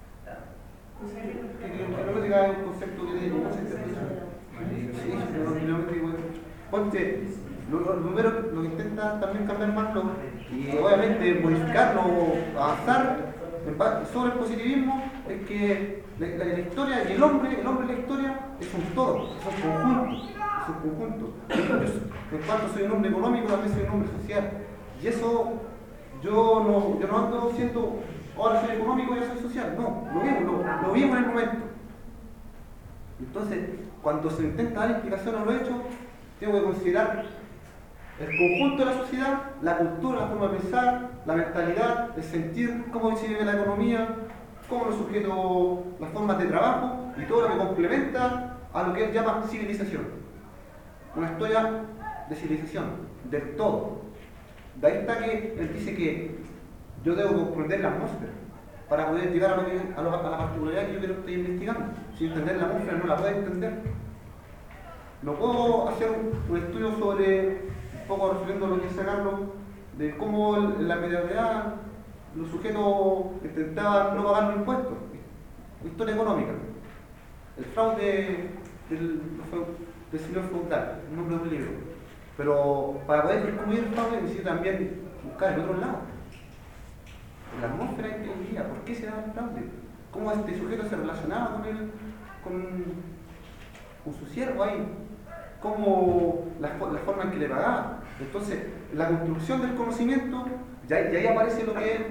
La lógica es un concepto que tiene mucha interpretación. Sí, pero ponte, lo, lo primero lo que intenta también cambiar más, y obviamente modificarlo, avanzar, en ba- sobre el positivismo es que la, la- la historia y el hombre, el hombre y la historia es un todo, es un conjunto, es un conjunto. Yo, en cuanto soy un hombre económico, también soy un hombre social. Y eso, yo no, yo no ando siendo, ahora soy económico y ahora soy social. No, lo vimos, lo, lo vimos en el momento. Entonces, cuando se intenta dar explicación a lo hecho, tengo que considerar el conjunto de la sociedad, la cultura, la forma de pensar, la mentalidad, el sentir, cómo se vive la economía, cómo los sujetos, las formas de trabajo y todo lo que complementa a lo que él llama civilización. Una historia de civilización, del todo. De ahí está que él dice que yo debo comprender la atmósfera para poder llegar a, lo que, a, lo, a la particularidad que yo quiero estoy investigando. Sin entender la atmósfera no la puedo entender. No puedo hacer un, un estudio sobre, un poco refiriendo a lo que dice Carlos, de cómo en la mediocridad los sujetos intentaban no pagar los impuestos. Historia económica. El fraude del, del señor feudal, el nombre de un libro. Pero para poder descubrir el fraude necesito también buscar el otro lado. En la atmósfera en que vivía, ¿por qué se daba el fraude? ¿Cómo este sujeto se relacionaba con él, con, con su siervo ahí? ¿Cómo la, la forma en que le pagaba? Entonces, la construcción del conocimiento, ya, ya ahí aparece lo que él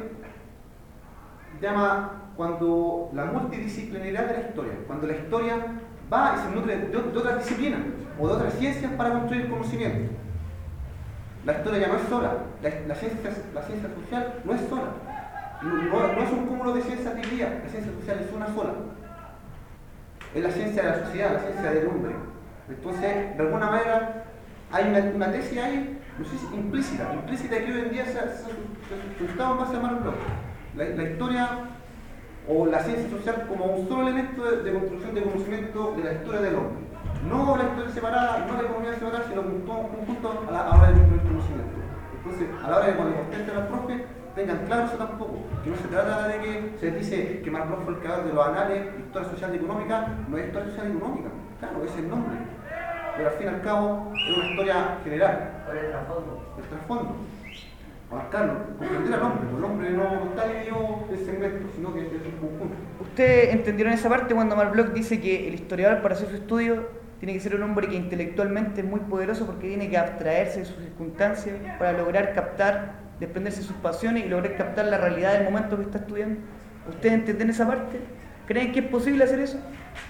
llama cuando la multidisciplinaridad de la historia, cuando la historia va y se nutre de, de otras disciplinas o de otras ciencias para construir conocimiento. La historia ya no es sola, la, la, ciencia, la ciencia social no es sola, no, no, no es un cúmulo de ciencias divididas, la ciencia social es una sola. Es la ciencia de la sociedad, la ciencia del hombre. Entonces, de alguna manera, hay una, una tesis ahí, no sé si implícita, implícita que hoy en día se ha sustentado en base a Marx. La, la historia o la ciencia social como un solo elemento de, de construcción de conocimiento de la historia del hombre. No la historia separada, no la economía separada, sino un conjunto a la hora de construir conocimiento. Entonces, a la hora de cuando contenten a los profes, tengan claro eso tampoco, que no se trata de que se dice que Marx fue el creador de los anales, historia social y económica, no es historia social y económica, claro, es el nombre, pero al fin y al cabo es una historia general. Por el trasfondo. El trasfondo. Marcarlo, comprender al hombre, el hombre no está dividido en segmentos, sino que es un conjunto. ¿Ustedes entendieron esa parte cuando Marc Bloch dice que el historiador para hacer su estudio tiene que ser un hombre que intelectualmente es muy poderoso porque tiene que abstraerse de sus circunstancias para lograr captar, desprenderse de sus pasiones y lograr captar la realidad del momento que está estudiando? ¿Ustedes entienden esa parte? ¿Creen que es posible hacer eso?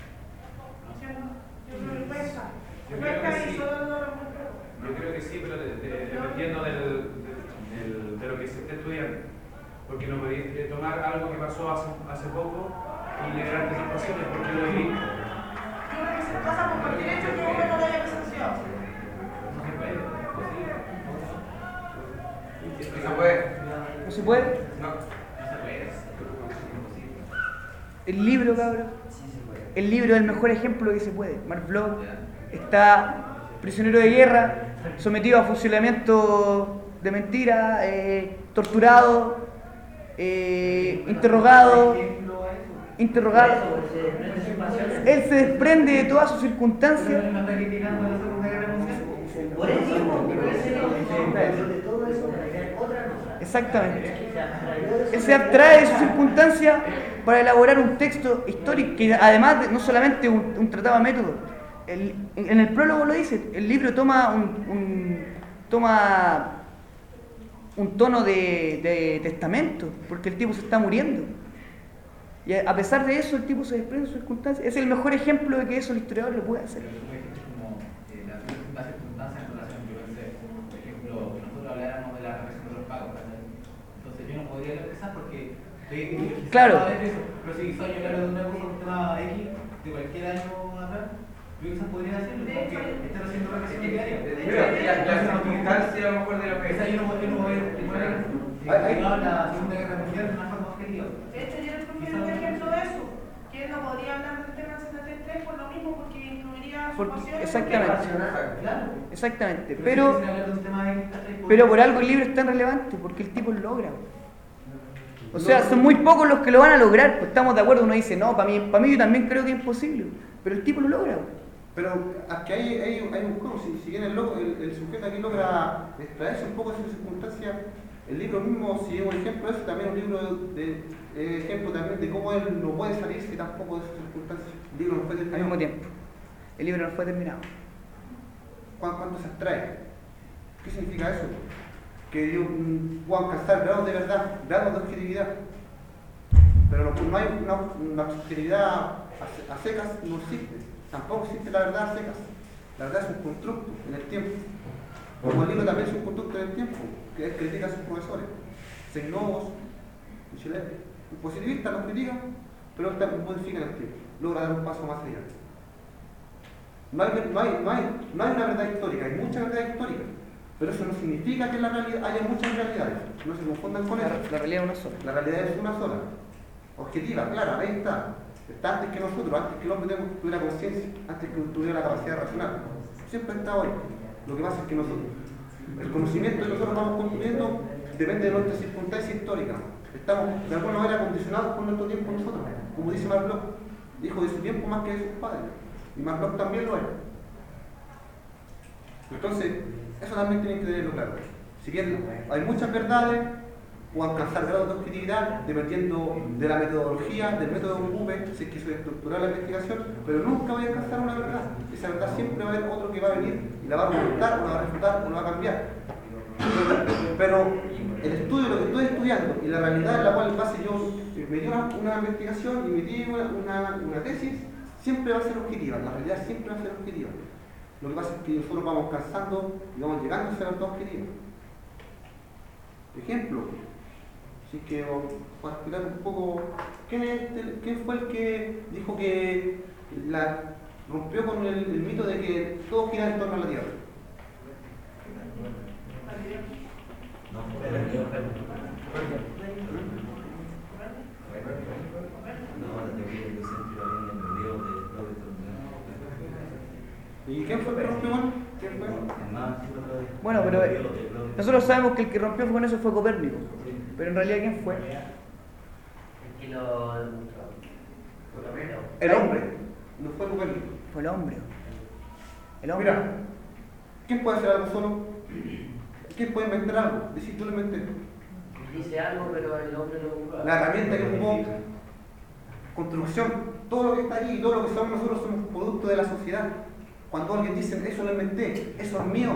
Yo creo que sí. Yo creo que sí, pero de, de, dependiendo del, del, de lo que se esté estudiando. Porque no podéis tomar algo que pasó hace, hace poco y leer anticipaciones porque lo viví. Yo creo que se pasa por cualquier hecho que uno no lo haya presenciado. No se puede. ¿No se puede? ¿No se puede? No. No se puede. El libro, cabrón. Sí se puede. El libro es el mejor ejemplo que se puede. Marc Bloch está prisionero de guerra, sometido a fusilamiento de mentira, eh, torturado, eh, interrogado, interrogado. Él se desprende de todas sus circunstancias. ¿No está criticando la Segunda Guerra Mundial? Por eso, por eso, de todo eso, para crear otra cosa. Exactamente. Él se abstrae de sus circunstancias para elaborar un texto histórico que además de, no solamente un, un tratado a método. El, en el prólogo lo dice, el libro toma un, un, toma un tono de, de testamento, porque el tipo se está muriendo. Y a pesar de eso, el tipo se desprende de sus circunstancias. Es el mejor ejemplo de que eso el historiador lo puede hacer. Pero tú dijiste como eh, las distintas circunstancias en relación, yo pensé, por ejemplo, que nosotros habláramos de la represión de los pagos, ¿verdad? Entonces yo no podría expresar porque de, claro. Eso. Pero si soy yo hablo de una cosa, un tema X, de cualquier año atrás, yo quizás podría hacerlo, porque están haciendo represión diaria. La, la circunstancia a lo mejor de lo que... Esa yo no voy a ver la Segunda Guerra Mundial de una forma objetiva. De hecho, yo les prefiero un ejemplo de eso, que él no podría hablar del tema del setenta y tres por lo mismo, porque incluiría su Porque- pasión. exactamente. Claro. Exactamente. si Pero, quisiera hablar de un tema X, ¿cachai? pero por algo el libro es tan relevante, porque el tipo lo logra. O sea, son muy pocos los que lo van a lograr, pues estamos de acuerdo, uno dice, no, para mí, para mí yo también creo que es imposible, pero el tipo lo logra. Pero aquí hay, hay, hay un juego, si, si bien el, loco, el, el sujeto aquí logra extraerse un poco de sus circunstancias, El libro mismo, si es un ejemplo, es también un libro de, de ejemplo también de cómo él no puede salirse tampoco de sus circunstancias. El libro no fue Al terminado. mismo tiempo. El libro no fue terminado. ¿Cuán- ¿Cuánto se abstrae? ¿Qué significa eso? Que yo mm, puedo alcanzar grados de verdad, grados de objetividad. Pero no, no hay una, una objetividad a, se- a secas, no existe. Tampoco existe la verdad a secas. La verdad es un constructo en el tiempo. Como el libro también es un constructo en el tiempo, que él critica a sus profesores. Seinovos, Michelet, los positivistas los critican, pero él también modifica en el tiempo, logra dar un paso más allá. No hay, no, hay, no, hay, no hay una verdad histórica, hay mucha verdad histórica, pero eso no significa que en la realidad haya muchas realidades, no se confundan con La, eso. la realidad es una sola. La realidad es una sola, objetiva, clara, ahí está. Está antes que nosotros, antes que el hombre tuviera conciencia, antes que tuviera la capacidad de razonar. Siempre está hoy. Lo que pasa es que nosotros, el conocimiento que nosotros vamos construyendo depende de nuestras circunstancias históricas. Estamos de alguna manera condicionados por nuestro tiempo nosotros, como dice Marc Bloch, dijo de su tiempo más que de sus padres. Y Marc Bloch también lo es. Entonces, eso también tienen que tenerlo claro. Si bien hay muchas verdades, o alcanzar grados de objetividad dependiendo de la metodología, del método que ocupe, si es que soy estructurar la investigación, pero nunca voy a alcanzar una verdad. Esa verdad siempre va a haber otro que va a venir y la va a argumentar, o la va a refutar, o la va a cambiar. Pero el estudio, lo que estoy estudiando y la realidad en la cual base yo me dio una, una investigación y me di una, una, una tesis, siempre va a ser objetiva, la realidad siempre va a ser objetiva. Lo que pasa es que nosotros vamos alcanzando y vamos llegando a esa verdad objetiva. Ejemplo, así que para explicar un poco, ¿quién, es el, ¿quién fue el que dijo que la, rompió con el, el mito de que todo gira en torno a la Tierra? ¿Y quién fue el que rompió con? ¿Quién fue? Bueno, pero eh, nosotros sabemos que el que rompió con eso fue Copérnico. Pero en realidad, ¿quién fue? El que lo demostró. El hombre, no fue Copérnico. Fue el hombre. El hombre. Mira, ¿quién puede hacer algo solo? ¿Quién puede inventar algo? Decir tú lo inventé. Dice algo, pero el hombre lo busca. La herramienta que ocupó, construcción, todo lo que está aquí y todo lo que somos nosotros somos producto de la sociedad. Cuando alguien dice, eso lo inventé, eso es mío.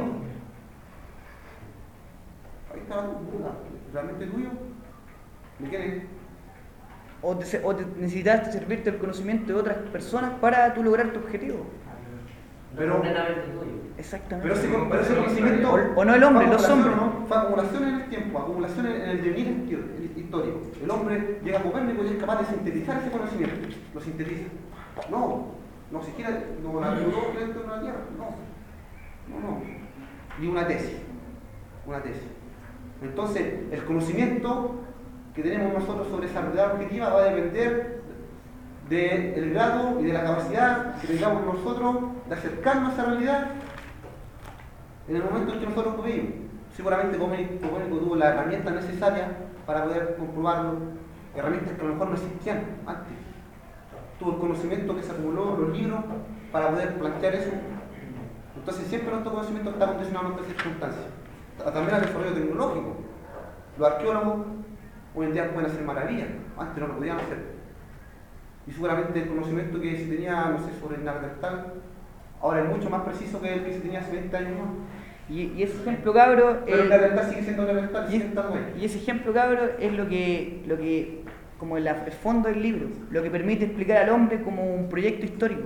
Ahí está la duda. ¿Realmente tuyo? ¿De quién es? O, te, o te necesitas servirte del conocimiento de otras personas para tú lograr tu objetivo. Pero, completamente tuyo. Exactamente. pero, ese, pero ese conocimiento. O, o no el hombre, fue los hombres. ¿no? Fue acumulación en el tiempo, acumulación en el devenir histórico. El hombre llega a Copérnico y es capaz de sintetizar ese conocimiento. Lo sintetiza. No, no siquiera no la biología dentro de una tierra. No, no, no. Y una tesis. Una tesis. Entonces, el conocimiento que tenemos nosotros sobre esa realidad objetiva va a depender del grado y de la capacidad que tengamos nosotros de acercarnos a esa realidad en el momento en que nosotros lo vivimos. Seguramente Copérnico tuvo las herramientas necesarias para poder comprobarlo, herramientas que a lo mejor no existían antes. Tuvo el conocimiento que se acumuló en los libros para poder plantear eso. Entonces siempre nuestro conocimiento está condicionado a nuestras circunstancias. También al desarrollo tecnológico. Los arqueólogos hoy en día pueden hacer maravillas, antes no lo podían hacer. Y seguramente el conocimiento que se tenía, no sé, sobre el Neandertal, ahora es mucho más preciso que el que se tenía hace veinte años más. Y, y ese ejemplo, cabro, Pero el eh, Neandertal sigue siendo Neandertal, y, sigue estando ahí. y ese ejemplo, cabro, es lo que, lo que como el, el fondo del libro, lo que permite explicar al hombre como un proyecto histórico.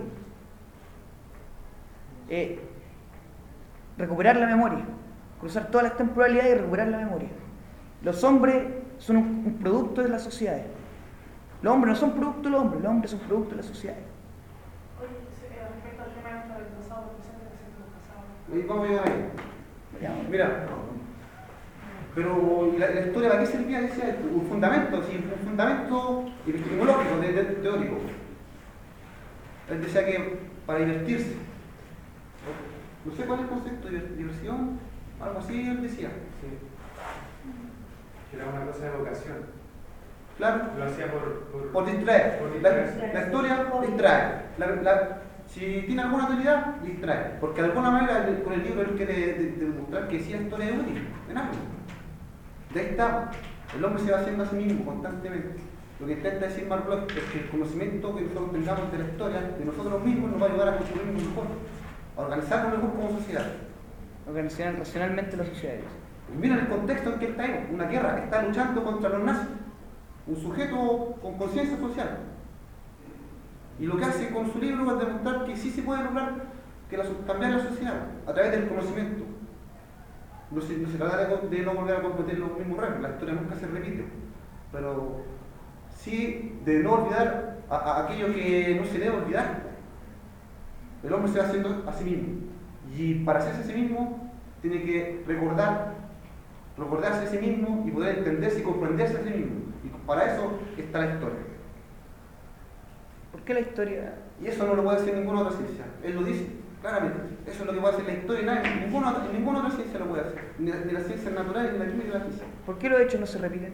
Eh, recuperar la memoria, cruzar todas las temporalidades y recuperar la memoria. Los hombres son un, un producto de las sociedades. Los hombres no son producto de los hombres, los hombres son producto de las sociedades. Oye, eh, respecto al tema del pasado, presente, presente, pasado. Y vamos a llegar ahí. Ya. Mira, pero la, la historia, ¿para qué servía? Decía esto, un fundamento, sí, un fundamento epistemológico, de, de, teórico. Él decía que para divertirse. No sé cuál es el concepto de diversión, algo así él decía. Sí. Que era una cosa de vocación. Claro. Lo hacía por... Por, Por distraer. por La, distraerse. la historia distrae. La, la, si tiene alguna utilidad, distrae. Porque de alguna manera el- con el libro él quiere de- de- demostrar que sí la historia es útil, en algo. De ahí está, el hombre se va haciendo a sí mismo constantemente. Lo que intenta decir Mark Bloch es que el conocimiento que nosotros tengamos de la historia, de nosotros mismos, nos va a ayudar a construirnos mejor, a organizarnos mejor como sociedad. Organizar racionalmente las sociedades. Y miren el contexto en que está ahí, una guerra que está luchando contra los nazis, un sujeto con conciencia social. Y lo que hace con su libro es demostrar que sí se puede lograr que la, cambiar la sociedad a través del conocimiento. No se, no se trata de, de no volver a cometer los mismos errores, la historia nunca se repite, pero sí de no olvidar a, a aquello que no se debe olvidar. El hombre se va haciendo a sí mismo, y para hacerse a sí mismo tiene que recordar, recordarse a sí mismo y poder entenderse y comprenderse a sí mismo, y para eso está la historia. ¿Por qué la historia? Y eso no lo puede hacer ninguna otra ciencia, él lo dice claramente, eso es lo que puede hacer la historia, y nadie, ninguna, otra, ninguna otra ciencia lo puede hacer, ni, ni las ciencias naturales, ni la química, ni la física. ¿Por qué los hechos no se repiten?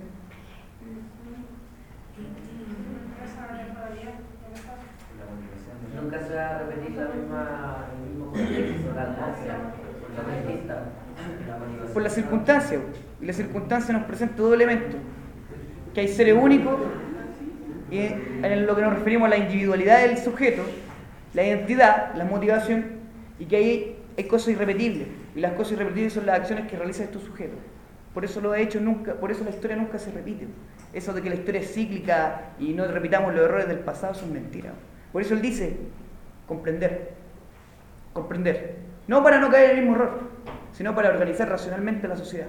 Nunca se va a repetir la misma, el mismo contexto, la atmósfera, la respuesta, la motivación. Por las circunstancias, y la circunstancia nos presenta dos elementos, que hay seres únicos, y en lo que nos referimos a la individualidad del sujeto, la identidad, la motivación, y que ahí hay cosas irrepetibles, y las cosas irrepetibles son las acciones que realiza estos sujetos. Por eso lo he hecho nunca, por eso la historia nunca se repite. Eso de que la historia es cíclica y no repitamos los errores del pasado son mentiras. Por eso él dice, comprender, comprender. No para no caer en el mismo error, sino para organizar racionalmente la sociedad.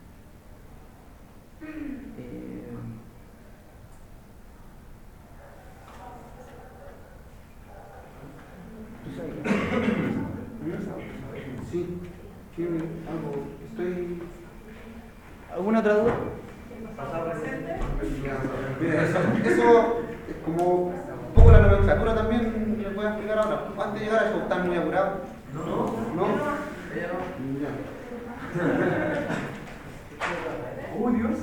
Eh... Sí, sí, algo, estoy... ¿Alguna otra duda? Mira, eso, eso es como un poco la nomenclatura también, les voy a explicar ahora. Antes de llegar a eso, ¿están muy apurados? No, no. ¿No? Ya. ¡Uy, Dios!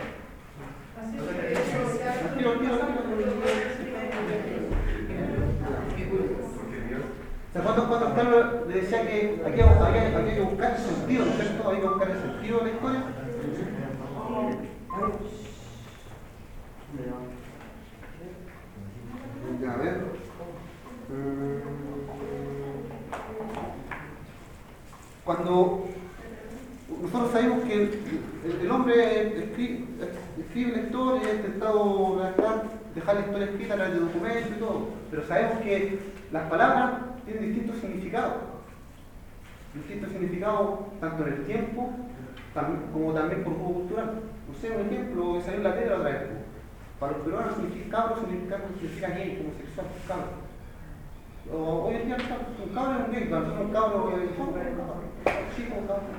Tiro, tiro, Cuando, cuando Carlos le decía que aquí había, había que buscar el sentido, ¿no es cierto? Había que buscar el sentido de la historia. Ya, a ver. Cuando nosotros sabemos que el, el hombre escribe, escribe la historia, ha intentado redactar, dejar la historia escrita a través de documentos y todo, pero sabemos que las palabras tienen distintos significados. Distintos significados tanto en el tiempo como también por juego cultural. No sé, un ejemplo que salió en la tele la otra vez. Para los peruanos significa cabro, significa, significa gay, homosexual, cabro. O, hoy en día un cabro es un gay, para nosotros un cabro es un hombre, sí, como cabro.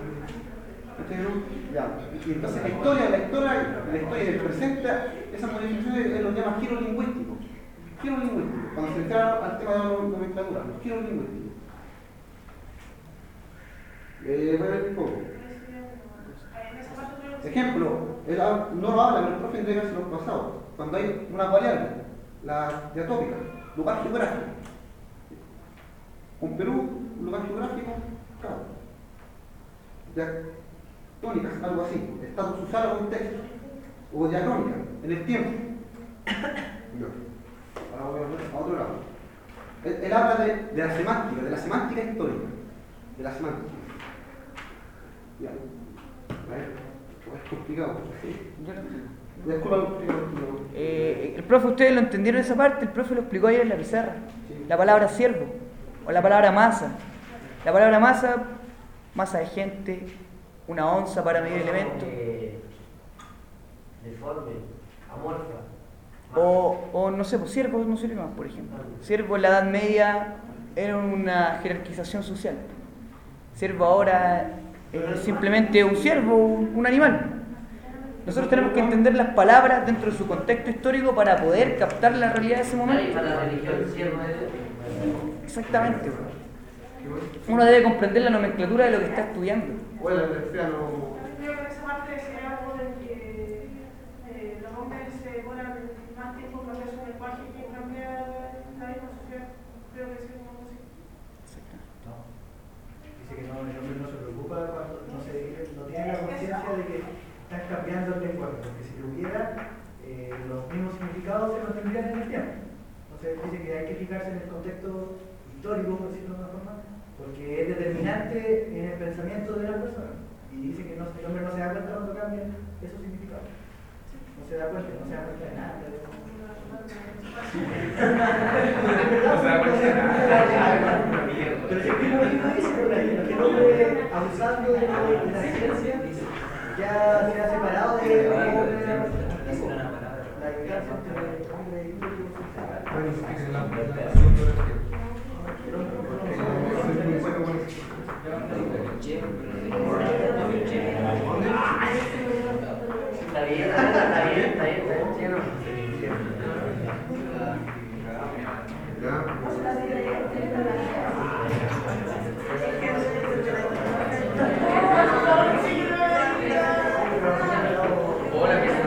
Ya. Y entonces la historia, la historia, la historia del presente, esas modificaciones él los llama giros lingüísticos. Giros lingüísticos, cuando se entra al tema de la nomenclatura, los giros lingüísticos. Eh, voy a ver un poco. Ejemplo, él no lo habla, pero el profe entrega los pasados. Cuando hay una variable, la diatópica, lugar geográfico. Con Perú, lugar geográfico, claro. Diatónicas, algo así. Estatus social o contexto. O diacrónica, en el tiempo. Ahora voy a ver a otro lado. Él, él habla de, de la semántica, de la semántica histórica. De la semántica. Ya. A ver. Es complicado. Yo lo entiendo. Disculpa, eh, el profe, ustedes lo entendieron esa parte, el profe lo explicó ayer en la pizarra. Sí. La palabra siervo, o la palabra masa. La palabra masa, masa de gente, una onza para medir elementos. Deforme, amorfa. O, o no sé, pues siervo no sirve más, por ejemplo. Siervo en la Edad Media era una jerarquización social. Siervo ahora es simplemente un siervo, un animal. Nosotros tenemos que entender las palabras dentro de su contexto histórico para poder captar la realidad de ese momento. Para la religión, siervo de Dios. Exactamente. Uno debe comprender la nomenclatura de lo que está estudiando. Bueno, el cristiano. Creo que esa parte decía algo de que eh, los hombres se demoran más tiempo en cambiar su lenguaje que en cambiar la misma sociedad. Creo que sí, como así. Dice que no, el hombre no se preocupa cuando no, se, no tiene la conciencia de que está cambiando el lenguaje, porque si lo hubiera, eh, los mismos significados se mantendrían en el tiempo. Entonces dice que hay que fijarse en el contexto histórico, por decirlo de una forma, porque es determinante en el pensamiento de las personas. Y dice que no, el hombre no se da cuenta cuando cambian esos significados. No se da cuenta, no se da cuenta de nada. No se da cuenta de nada. Pero si el mismo libro dice por ahí, que el hombre, abusando de la, de la ciencia, ya se ha separado de la distancia entre el hombre y el Está bien, está bien, está bien, está bien. Hola, ¿qué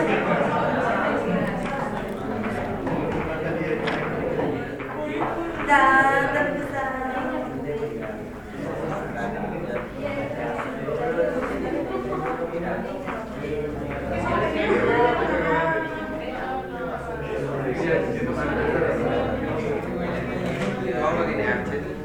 Vamos a tener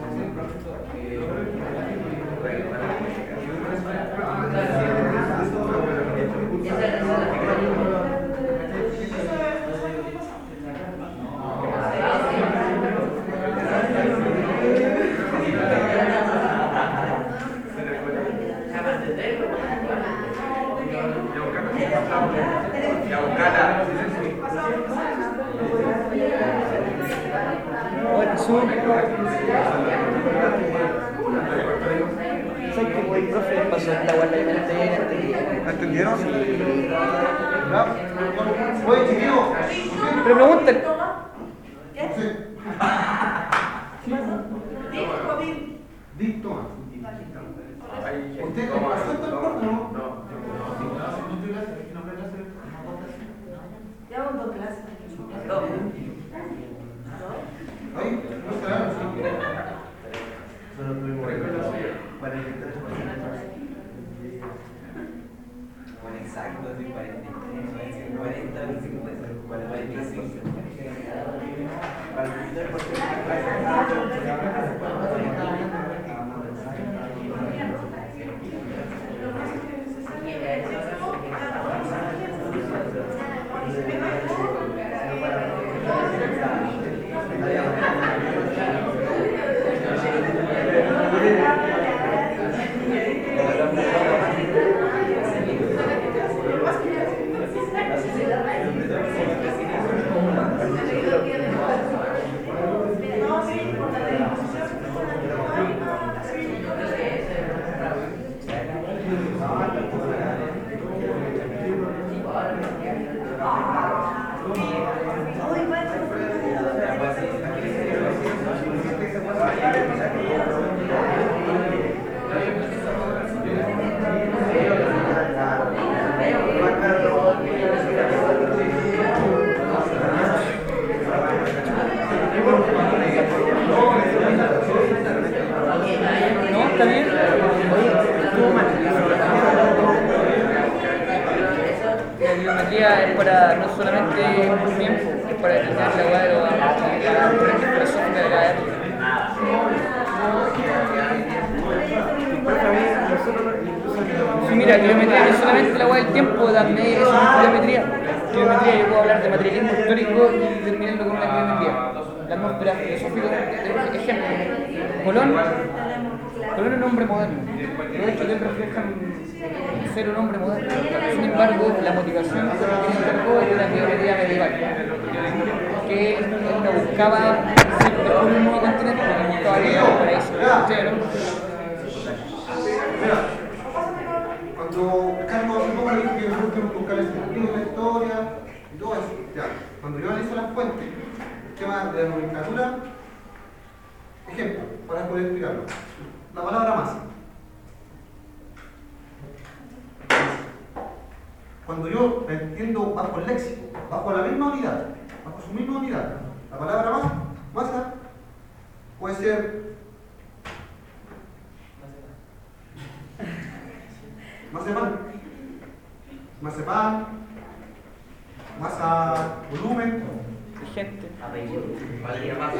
ya buscala. Bueno, su... ¿Sabes qué güey, profe? Pasó esta guarda que me entendieron. ¿La entendieron? Sí. ¿Ya? Oye, chiquillo. Pero pregúntale. ¿Qué? Sí. Dijo COVID. Di, toma. Ay, ¿Usted toma, pasó el toma. corte, no? No. Llevamos dos clases. Ahí, no se da. Solo tuvimos cuarenta y tres por ciento. Bueno, exacto, de cuarenta y tres, cuarenta, cincuenta, cuarenta y cinco. No, está bien. Oye, estuvo mal. La biometría es para no solamente un tiempo, es para determinar la hueá de la recuperación de la época. Sí, mira, biometría no es solamente la hueá del tiempo, también es biometría. Biometría, yo puedo hablar de materialismo histórico y terminarlo con una biometría. La atmósfera filosófica, de ejemplo. Colón, Colón es un hombre moderno. De hecho, él refleja ser un hombre moderno. Sin embargo, la motivación que se encargó es de la biometría medieval, que no buscaba descubrir un nuevo continente, no buscaba llegar al paraíso. Mira, cuando Carlos hace poco dijo que nosotros tenemos que buscar el sentido de la historia y todo eso, ya, cuando yo analizo las fuentes, el tema de la nomenclatura, ejemplo, para poder explicarlo, la palabra masa. Cuando yo la entiendo bajo el léxico, bajo la misma unidad, bajo su misma unidad, la palabra masa, masa puede ser más de pan. masa de pan, masa, volumen. Gente. Apellido. Valdría más.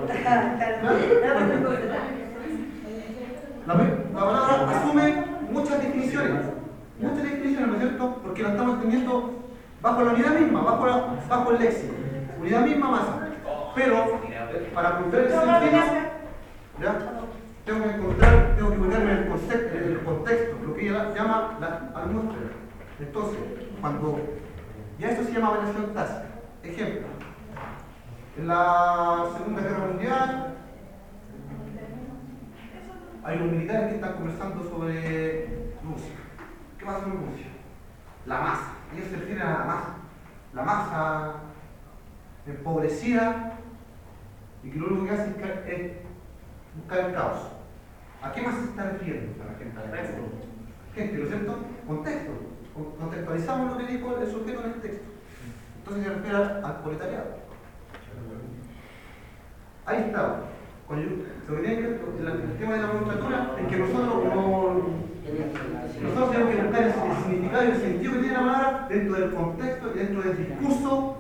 La, la palabra asume muchas definiciones, muchas definiciones, ¿no es cierto? Porque la estamos entendiendo bajo la unidad misma, bajo, la, bajo el léxico. Unidad misma, masa. Pero, para encontrar el sentido, ¿ya? Tengo que encontrar, tengo que ponerme en el, concepto, en el contexto, lo que ella llama la atmósfera. Entonces, cuando ya esto se llama variación tácita. Ejemplo, en la Segunda Guerra Mundial hay unos militares que están conversando sobre Rusia. ¿Qué pasa con Rusia? La masa. Ellos se refieren a la masa. La masa empobrecida y que lo único que hace es, ca- es buscar el caos. ¿A qué más se está refiriendo a la gente? Gente, ¿no es cierto? Contexto. Con- Contextualizamos lo que dijo el sujeto en el texto. Entonces se refiere al proletariado. Ahí está. Cuando yo- lo que tiene que ver con el, el tema de la nomenclatura es que nosotros no, nosotros tenemos que buscar el, el significado y el sentido que tiene la palabra dentro del contexto y dentro del discurso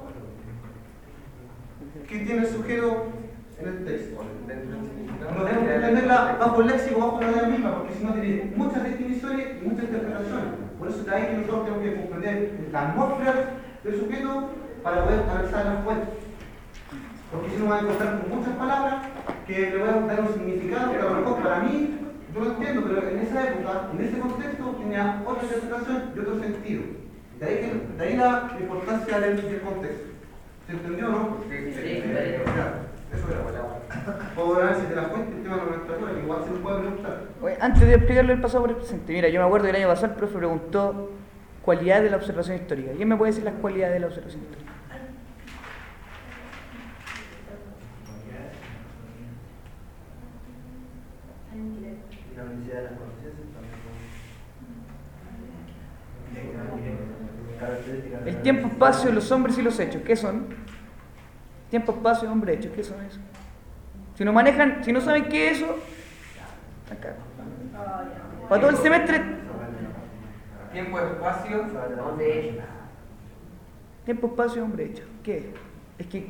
que tiene el sujeto en el texto. No tenemos que entenderla bajo el léxico, bajo la idea misma, porque si no tiene muchas definiciones y muchas interpretaciones. Por eso de ahí que nosotros tenemos que comprender la atmósfera del sujeto para poder analizar las fuentes. Porque si no va a encontrar con muchas palabras que le voy a dar un significado que a lo mejor para mí, yo lo entiendo, pero en esa época, en ese contexto, tenía otra interpretación y otro sentido. De ahí, que, de ahí la importancia del, del contexto. ¿Se entendió o no? Sí, Ya, eso era. Puedo análisis de la fuente, el tema de la nomenclatura, que igual se nos puede preguntar. Oye, antes de explicarle el pasado por el presente, mira, yo me acuerdo que el año pasado el profe preguntó cualidades de la observación histórica. ¿Quién me puede decir las cualidades de la observación histórica? La universidad de las conciencias también. El tiempo, espacio, los hombres y los hechos, ¿qué son? Tiempo, espacio, hombre, hechos, ¿qué son eso? Si no manejan, si no saben qué es eso, acá. Para todo el semestre, Tiempo, espacio. ¿Dónde es? tiempo, espacio, hombre, hechos, ¿qué es? Es que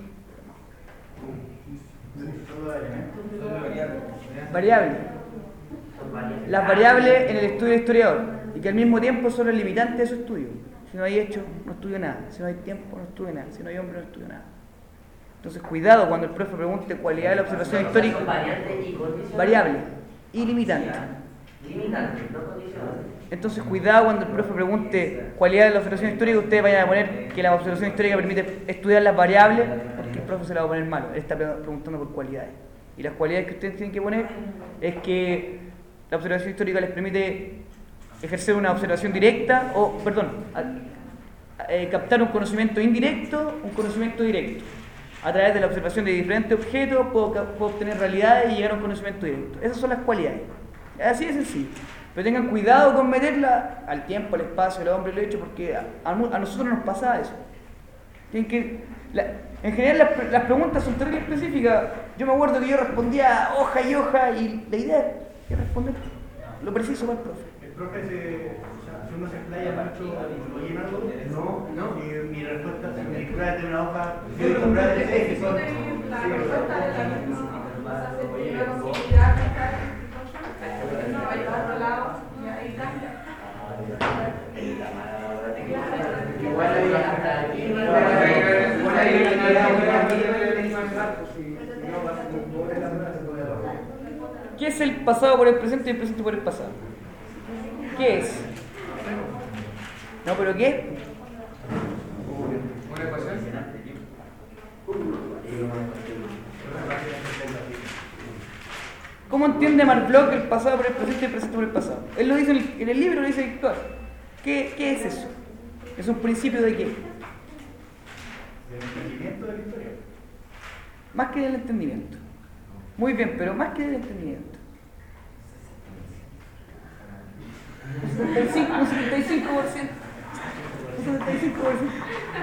variable. Las variables en el estudio del historiador y que al mismo tiempo son el limitante de su estudio. Si no hay hecho, no estudio nada. Si no hay tiempo, no estudio nada. Si no hay hombre, no estudio nada. Entonces, cuidado cuando el profe pregunte cualidad de la observación histórica. Variante y condicional. Variable y limitante. Limitante, no condicional. Entonces, cuidado cuando el profe pregunte cualidad de la observación histórica, ustedes vayan a poner que la observación histórica permite estudiar las variables, porque el profe se la va a poner malo. Él está pre- preguntando por cualidades. Y las cualidades que ustedes tienen que poner es que la observación histórica les permite ejercer una observación directa, o, perdón, a- a- eh, captar un conocimiento indirecto, un conocimiento directo. A través de la observación de diferentes objetos puedo, ca- puedo obtener realidades y llegar a un conocimiento directo. Esas son las cualidades. Así de sencillo. Pero tengan cuidado con meterla al tiempo, al espacio, al hombre, al hecho, porque a, a mu- a nosotros nos pasa eso. Tienen que, la- en general las, pre- las preguntas son terrible específicas. Yo me acuerdo que yo respondía hoja y hoja y la idea es responder lo preciso para el profe. El profe se, o sea, si uno se explaya mucho o llena algo, No, no. y mi respuesta es mi lectura de una hoja, Yo mi lo lectura de compré, que son- La respuesta de la misma, o sea, se tiene la posibilidad de estar no va a llevar a otro lado y ahí cambia. Igual había hasta aquí. Por ahí, ¿Qué es el pasado por el presente y el presente por el pasado? ¿Qué es? No, pero ¿qué? ¿Una ecuación? ¿Cómo entiende Mark Bloch el pasado por el presente y el presente por el pasado? Él lo dice en el, en el libro, lo dice Víctor. ¿Qué, ¿Qué es eso? ¿Es un principio de qué? del entendimiento de la historia. Más que del entendimiento. Muy bien, pero más que del entendimiento. Un setenta y cinco, un setenta y cinco por ciento. Un setenta y cinco por ciento.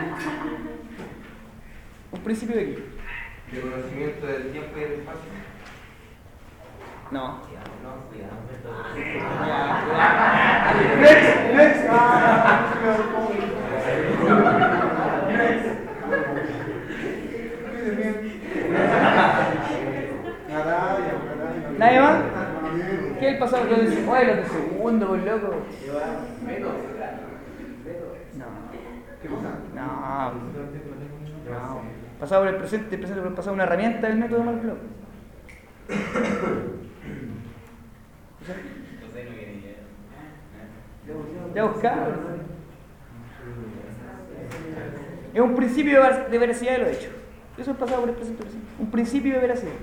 ¿Un principio de qué? De conocimiento del tiempo y del espacio. No. No, cuidado. Next, next. Ah, Oye, los de, oye, los de segundo, pues loco. Menos. No. ¿Qué cosa? No. No. Pasado por el presente, el presente por el pasado, una herramienta del método Markov. Entonces no viene ya. Ya buscaba. Es un principio de veracidad de lo hecho. Eso es pasado por el presente, presente. Un principio de veracidad.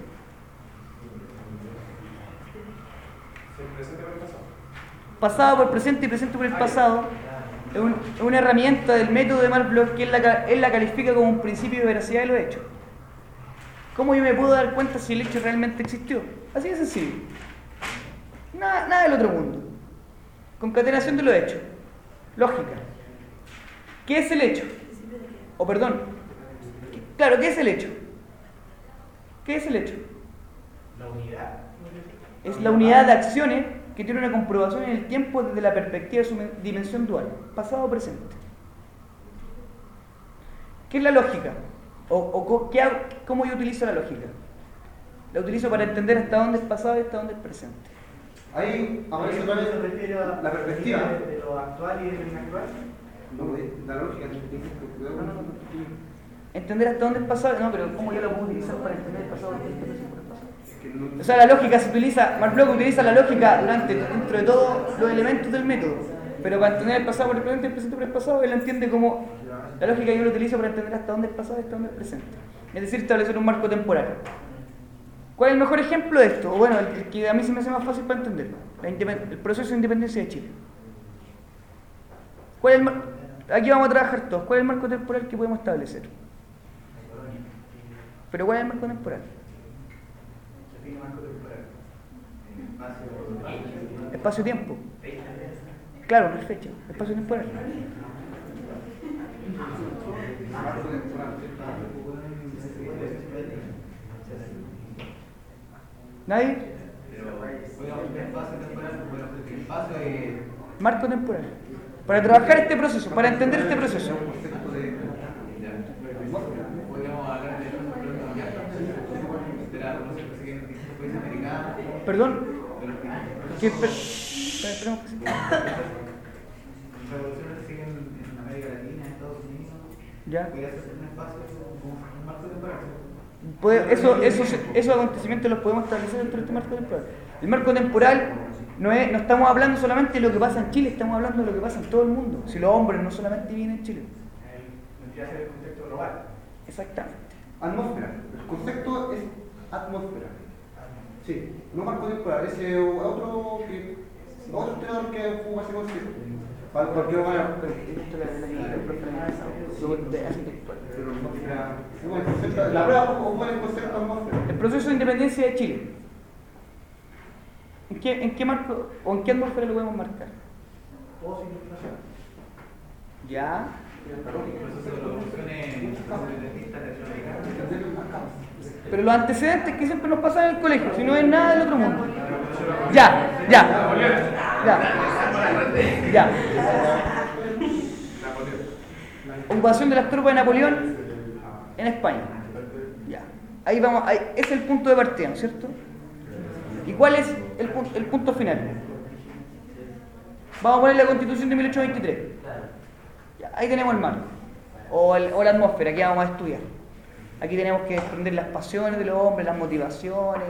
Presente por el pasado. Pasado por el presente y presente por el pasado es, un, es una herramienta del método de Markov que él la, él la califica como un principio de veracidad de lo hecho. ¿Cómo yo me puedo dar cuenta si el hecho realmente existió? Así de sencillo. Nada, nada del otro mundo. Concatenación de los hechos. Lógica. ¿Qué es el hecho? O perdón. Claro, ¿qué es el hecho? ¿Qué es el hecho? La unidad. Es la unidad de acciones que tiene una comprobación en el tiempo desde la perspectiva de su dimensión dual, pasado o presente. ¿Qué es la lógica? O, o ¿qué hago, ¿Cómo yo utilizo la lógica? La utilizo para entender hasta dónde es pasado y hasta dónde es presente. Ahí aparece otra vez ¿Se refiere a la perspectiva. de, de lo actual y de lo inactual? No, de la lógica. No, no, no. Entender hasta dónde es pasado, no, pero ¿cómo yo la puedo utilizar para entender el pasado? O sea, la lógica se utiliza, Markov utiliza la lógica durante, dentro de todos los elementos del método, pero para entender el pasado por el presente y el presente por el pasado, él entiende como la lógica yo lo utilizo para entender hasta dónde es pasado y hasta dónde es presente. Es decir, establecer un marco temporal. ¿Cuál es el mejor ejemplo de esto? O bueno, el, el que a mí se me hace más fácil para entenderlo, la el proceso de independencia de Chile. ¿Cuál es el mar... Aquí vamos a trabajar todos. ¿Cuál es el marco temporal que podemos establecer? Pero ¿cuál es el marco temporal? Espacio-tiempo. Claro, no es fecha, espacio temporal. ¿Nadie? Marco temporal. Para trabajar este proceso, para entender este proceso. Perdón. ¿Qué? Espera, esperemos que sí. Revoluciones siguen en América Latina, en Estados Unidos. Ya. Podría ser un espacio, un marco temporal. Puede, eso, esos, esos acontecimientos los podemos establecer dentro de este marco temporal. El marco temporal no es, no estamos hablando solamente de lo que pasa en Chile, estamos hablando de lo que pasa en todo el mundo. Si los hombres no solamente viven en Chile. Vendría a ser el contexto global. Exactamente. Atmósfera. El concepto es atmósfera. Sí, no marco temporal, ese otro que otro historiador que fue así conocido. Para cualquier manera. Pero atmósfera. Bueno, el concepto, la prueba o cuál es el concepto de atmósfera. El proceso de independencia de Chile. ¿En qué, en qué marco o en qué atmósfera lo podemos marcar? Post-ilustración. Ya. Pero los antecedentes que siempre nos pasan en el colegio, si no es nada del otro mundo. Ya, ya. Ya. Ya. Ocupación de las tropas de Napoleón en España. Ya. Ahí vamos, ahí, ese es el punto de partida, ¿no es cierto? ¿Y cuál es el, el punto final? Vamos a poner la Constitución de mil ochocientos veintitrés. Ya, ahí tenemos el marco, o, el, o la atmósfera que vamos a estudiar. Aquí tenemos que desprender las pasiones de los hombres, las motivaciones.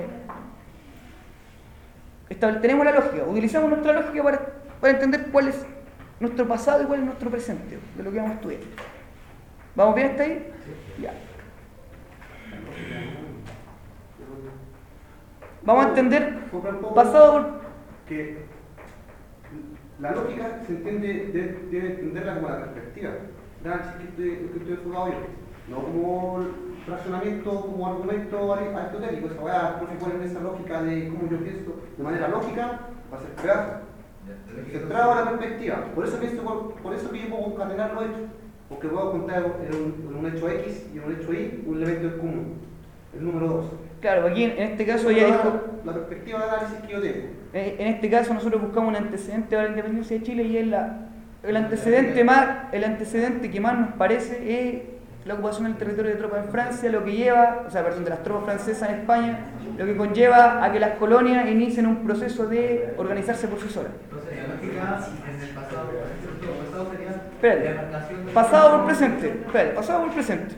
Estable, tenemos la lógica, utilizamos nuestra lógica para, para entender cuál es nuestro pasado y cuál es nuestro presente, de lo que vamos a estudiar. ¿Vamos bien hasta ahí? Ya. Vamos a entender pasado por... que la lógica se entiende, debe, debe entenderla como la perspectiva. Análisis que estoy, que estoy enfocado yo. No como razonamiento, como argumento aristotélico. Esa weá, por si ponen esa lógica de cómo yo pienso de manera lógica, va a ser pedazo. Centrado en la perspectiva. Por eso pienso, por, por eso que yo puedo concatenar los hechos. Porque puedo contar en un, en un hecho X y en un hecho Y un elemento en común. El número dos. Claro, aquí en este caso ella dijo... La perspectiva de análisis que yo tengo. En este caso nosotros buscamos un antecedente para la independencia de Chile y es la, el, antecedente más, el antecedente que más nos parece es la ocupación del territorio de tropas en Francia, lo que lleva, o sea, perdón, de las tropas francesas en España, lo que conlleva a que las colonias inicien un proceso de organizarse por sí solas. Entonces, la lógica en el pasado, el pasado sería Espérate, la demarcación de- pasado por presente, espérate, pasado por presente.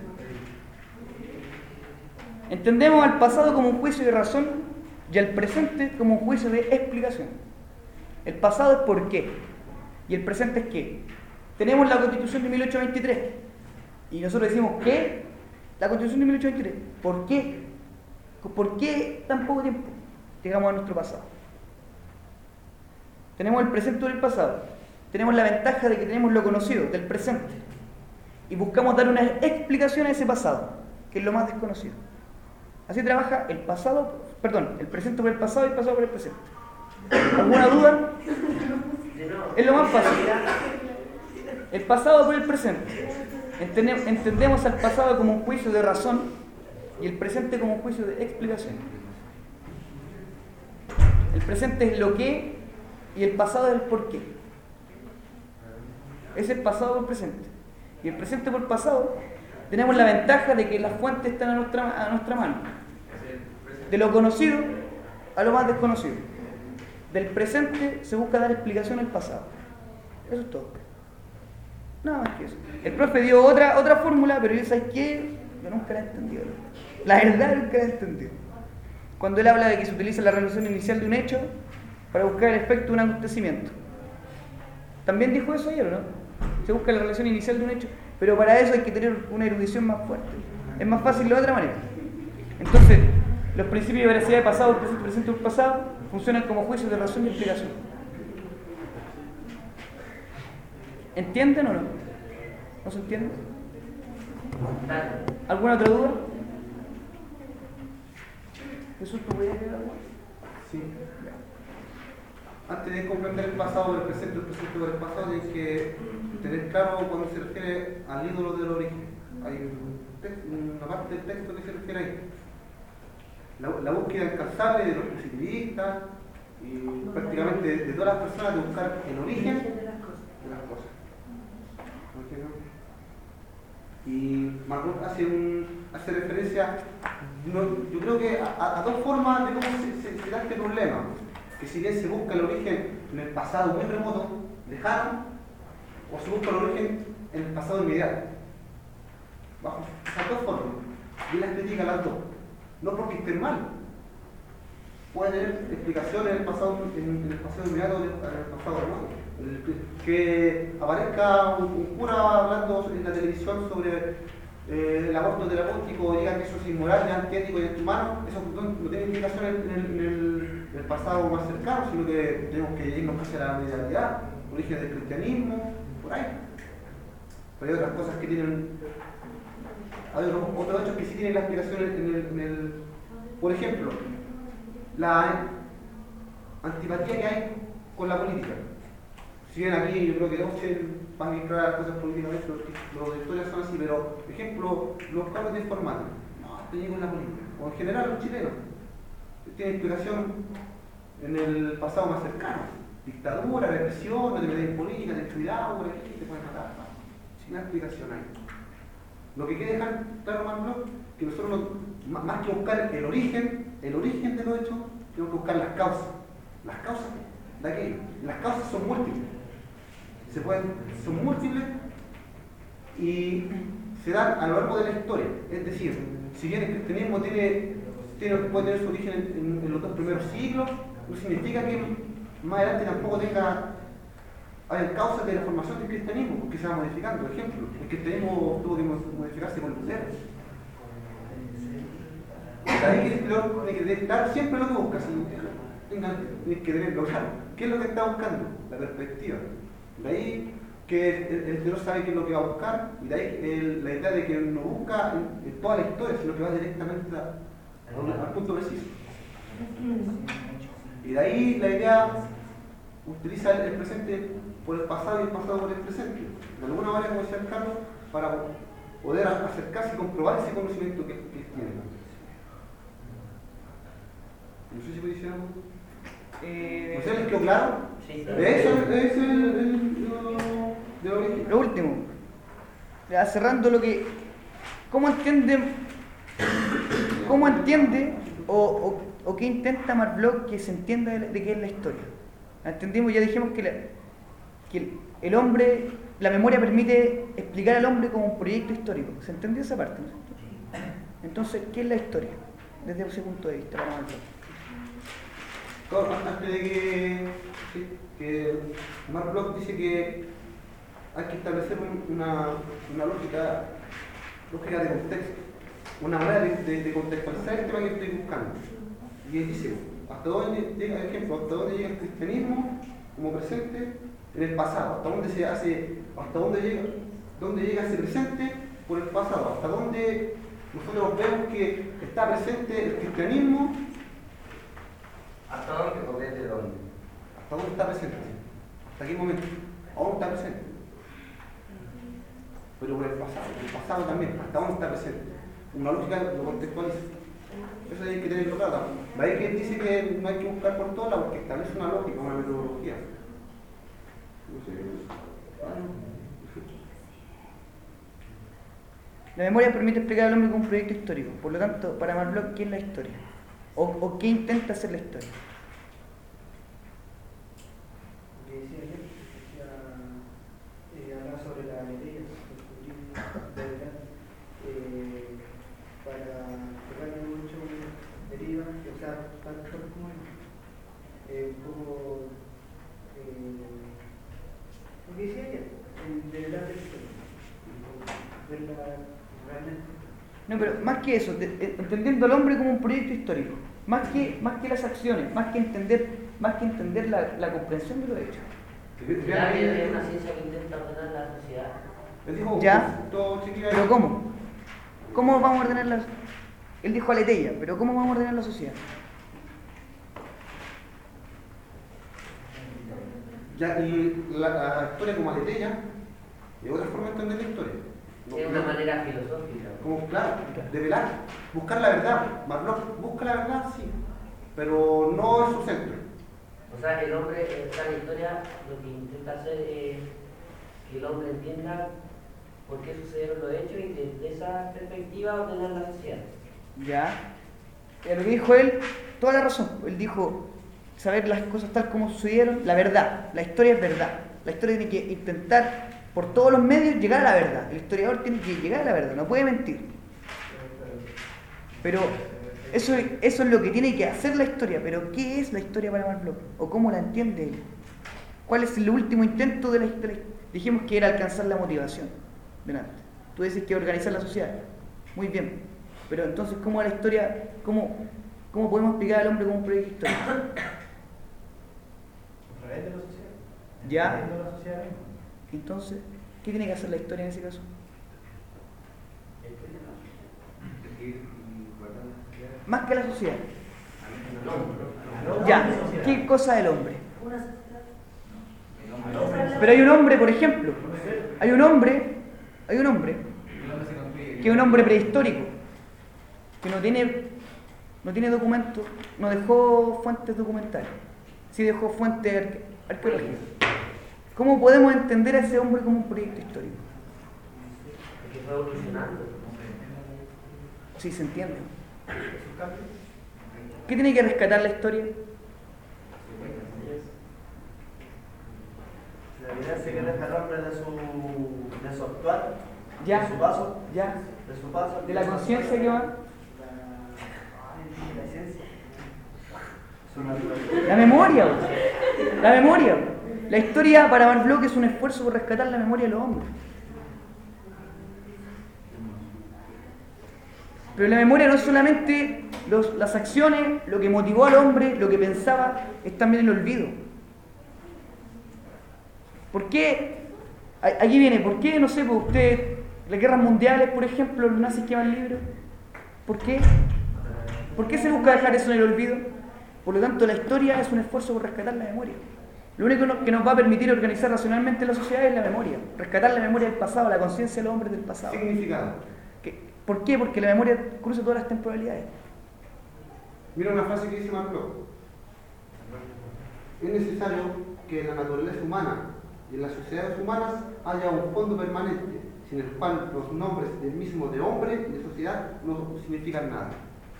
Entendemos al pasado como un juicio de razón y al presente como un juicio de explicación. El pasado es por qué y el presente es qué. Tenemos la Constitución de mil ochocientos veintitrés y nosotros decimos ¿qué? La Constitución de mil ochocientos veintitrés. ¿Por qué? ¿Por qué tan poco tiempo llegamos a nuestro pasado? Tenemos el presente del pasado. Tenemos la ventaja de que tenemos lo conocido del presente y buscamos dar una explicación a ese pasado, que es lo más desconocido. Así trabaja el pasado, perdón, el presente por el pasado y el pasado por el presente. ¿Alguna duda? Es lo más fácil. El pasado por el presente. Entendemos, entendemos al pasado como un juicio de razón y el presente como un juicio de explicación. El presente es lo que y el pasado es el por qué. Es el pasado por el presente. Y el presente por el pasado tenemos la ventaja de que las fuentes están a nuestra, a nuestra mano. De lo conocido a lo más desconocido. Del presente se busca dar explicación al pasado. Eso es todo. Nada más que eso. El profe dio otra, otra fórmula, pero yo, ¿sabes qué? Yo nunca la he entendido. La verdad nunca la he entendido. Cuando él habla de que se utiliza la relación inicial de un hecho para buscar el efecto de un acontecimiento. ¿También dijo eso ayer o no? Se busca la relación inicial de un hecho, pero para eso hay que tener una erudición más fuerte. Es más fácil de otra manera. Entonces, los principios de veracidad de pasado, presente, presente y pasado funcionan como juicios de razón y explicación. ¿Entienden o no? ¿No se entiende? ¿Alguna otra duda? ¿Jesús, tú podías agregar algo? Sí. Antes de comprender el pasado por el presente, el presente por el pasado, tienes que tener claro cuando se refiere al ídolo del origen. Hay un texto, una parte del texto que se refiere ahí. La, la búsqueda incansable de los positivistas y prácticamente de, de todas las personas de buscar el origen de las cosas. Y Margot hace, un, hace referencia, no, yo creo que a, a dos formas de cómo se, se, se da este problema. Que si bien se busca el origen en el pasado muy remoto, lejano, o se busca el origen en el pasado inmediato. Bajo esas dos formas. Y las critica las dos. No porque estén mal. Puede tener explicaciones en el pasado, en, en el pasado inmediato o en el pasado remoto. Que aparezca un, un cura hablando en la televisión sobre eh, el aborto terapéutico, diga que eso es inmoral, es antiético y antihumano, eso no, no tiene implicación en, en, el, en, el, en el pasado más cercano, sino que tenemos que irnos hacia la medialidad, origen del cristianismo, por ahí. Pero hay otras cosas que tienen, hay otros, otros hechos que sí tienen la explicación en el, en el, por ejemplo, la antipatía que hay con la política. Si bien aquí yo creo que Oche van a mezclar las cosas políticamente, los, los de historia son así, pero, por ejemplo, los cabros de informática, no, estoy con la política, o en general los chilenos, tienen explicación en el pasado más cercano, dictadura, represión, no te metes en política, ten cuidado, por aquí te pueden matar, no, sin una explicación ahí. Lo que quiere dejar claro Margot, que nosotros no, más que buscar el origen, el origen de los hechos, tenemos que buscar las causas, las causas de aquello, las causas son múltiples. Se pueden, son múltiples y se dan a lo largo de la historia. Es decir, si bien el cristianismo tiene, tiene, puede tener su origen en, en, en los dos primeros siglos, no significa que más adelante tampoco tenga hay causas de la formación del cristianismo, porque se va modificando. Por ejemplo, el cristianismo tuvo que modificarse con Lutero. Ahí tiene que detectar siempre lo que busca, tienes que tenerlo claro. ¿Qué es lo que está buscando? La perspectiva. De ahí que el, el Señor sabe qué es lo que va a buscar, y de ahí el, la idea de que no busca en, en toda la historia, sino que va directamente a, a, al punto preciso. Y de ahí la idea utiliza el, el presente por el pasado y el pasado por el presente. De alguna manera, como decía Carlos, para poder acercarse y comprobar ese conocimiento que, que tiene. No sé si puede decir algo. Eh, ¿No sé, les quedó claro? Sí. Eso es el, el, el, lo, de origen. Lo último, ya cerrando lo que ¿cómo entiende, cómo entiende o, o, o qué intenta Mark Bloch que se entienda de, de qué es la historia? Entendimos, ya dijimos que, la, que el, el hombre, la memoria permite explicar al hombre como un proyecto histórico. ¿Se entendió esa parte? ¿No? Entonces, ¿qué es la historia? Desde ese punto de vista, para Mark Bloch. Antes de que, que Mark Bloch dice que hay que establecer una, una lógica, lógica de contexto, una manera de, de, de contextualizar el tema que estoy buscando. Y él dice, ¿hasta dónde llega, ejemplo, hasta dónde llega el cristianismo como presente en el pasado? ¿Hasta dónde se hace, hasta dónde llega, dónde llega ese presente por el pasado? ¿Hasta dónde nosotros vemos que está presente el cristianismo? ¿Hasta dónde o desde dónde? ¿Hasta dónde está presente? ¿Hasta qué momento? ¿Aún está presente? Pero por el pasado, el pasado también, ¿hasta dónde está presente? Una lógica lo contextualiza. Eso hay que tenerlo claro. De ahí que dice que no hay que buscar por todos lados, porque establece una lógica, una metodología. No sé. La memoria permite explicar al hombre como un proyecto histórico. Por lo tanto, para Mark Bloch, ¿qué es la historia? ¿O, o qué intenta hacer la historia? Lo que decía ayer, decía, eh, hablaba sobre la alegría, de verdad, eh, para tocar mucho deriva, o sea, para todo como eh, un poco eh, lo que decía ayer, el de verdad de la historia, verla realmente. No, pero más que eso, de, de, entendiendo al hombre como un proyecto histórico, más que, más que las acciones, más que entender, más que entender la, la comprensión de los hechos. Claro, es una ciencia que intenta ordenar la sociedad. Ya, pero ¿cómo? ¿Cómo vamos a ordenar la sociedad? Él dijo aletheia, pero ¿cómo vamos a ordenar la sociedad? Ya, y la, la historia como aletheia es otra forma de entender la historia. Es una manera filosófica. Como, claro, develar, buscar la verdad. Mark Bloch busca la verdad, sí, pero no es su centro. O sea, el hombre, o sea, la historia lo que intenta hacer es que el hombre entienda por qué sucedieron los hechos y desde esa perspectiva ordenar la sociedad. Ya. Eh, lo que dijo él, toda la razón. Él dijo saber las cosas tal como sucedieron, la verdad. La historia es verdad. La historia tiene que intentar por todos los medios llegar a la verdad. El historiador tiene que llegar a la verdad, no puede mentir. Pero eso, eso es lo que tiene que hacer la historia. Pero ¿qué es la historia para Mark Bloch? ¿O cómo la entiende él? ¿Cuál es el último intento de la historia? Dijimos que era alcanzar la motivación. Delante. Tú dices que organizar la sociedad. Muy bien. Pero entonces, ¿cómo la historia, cómo, cómo podemos explicar al hombre como un proyecto histórico? A través de la sociedad. Ya. Entendiendo la sociedad misma. Entonces, ¿qué tiene que hacer la historia en ese caso? Más que la sociedad. Ya, ¿qué cosa es el hombre? Pero hay un hombre, por ejemplo, hay un hombre, hay un hombre, que es un hombre prehistórico, que no tiene, no tiene documentos, no dejó fuentes documentales, sí dejó fuentes arque- arqueológicas. ¿Cómo podemos entender a ese hombre como un proyecto histórico? Porque fue evolucionando. Sí, se entiende. ¿Qué tiene que rescatar la historia? La evidencia que deja el hombre de su, de su actuar, Ya. de su paso, Ya. de su paso, ¿De la conciencia que va? la esencia. La memoria. La memoria. La historia para Mark Bloch es un esfuerzo por rescatar la memoria de los hombres. Pero la memoria no es solamente los, las acciones, lo que motivó al hombre, lo que pensaba, es también el olvido. ¿Por qué? Aquí viene, ¿por qué, no sé, pues usted, las guerras mundiales, por ejemplo, los nazis queman libros? ¿Por qué? ¿Por qué se busca dejar eso en el olvido? Por lo tanto, la historia es un esfuerzo por rescatar la memoria. Lo único que nos va a permitir organizar racionalmente la sociedad es la memoria. Rescatar la memoria del pasado, la conciencia de los hombres del pasado. Significado. ¿Por qué? Porque la memoria cruza todas las temporalidades. Mira una frase que dice Mark Bloch. Es necesario que en la naturaleza humana y en las sociedades humanas haya un fondo permanente, sin el cual los nombres del mismo de hombre y de sociedad no significan nada.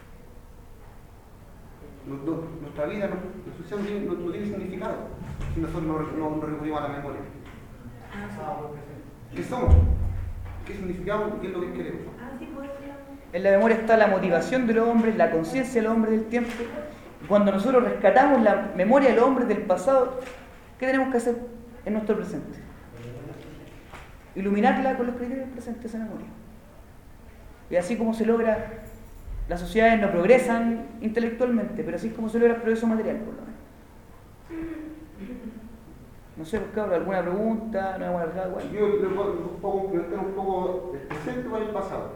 No, no, nuestra vida, no, nuestra sociedad no tiene, no, no tiene significado si nosotros no, no, no recurrimos a la memoria. ¿Qué somos? ¿Qué significamos? ¿Qué es lo que queremos? En la memoria está la motivación de los hombres, la conciencia de los hombres del tiempo. Cuando nosotros rescatamos la memoria de los hombres del pasado, ¿qué tenemos que hacer en nuestro presente? Iluminarla con los criterios del presente, esa memoria. Y así como se logra, las sociedades no progresan intelectualmente, pero así es como se logra el progreso material, por lo menos. No sé, pues, cabrón, ¿alguna pregunta? ¿No hemos alargado igual? Yo le puedo un poco complementar un poco el presente con el pasado.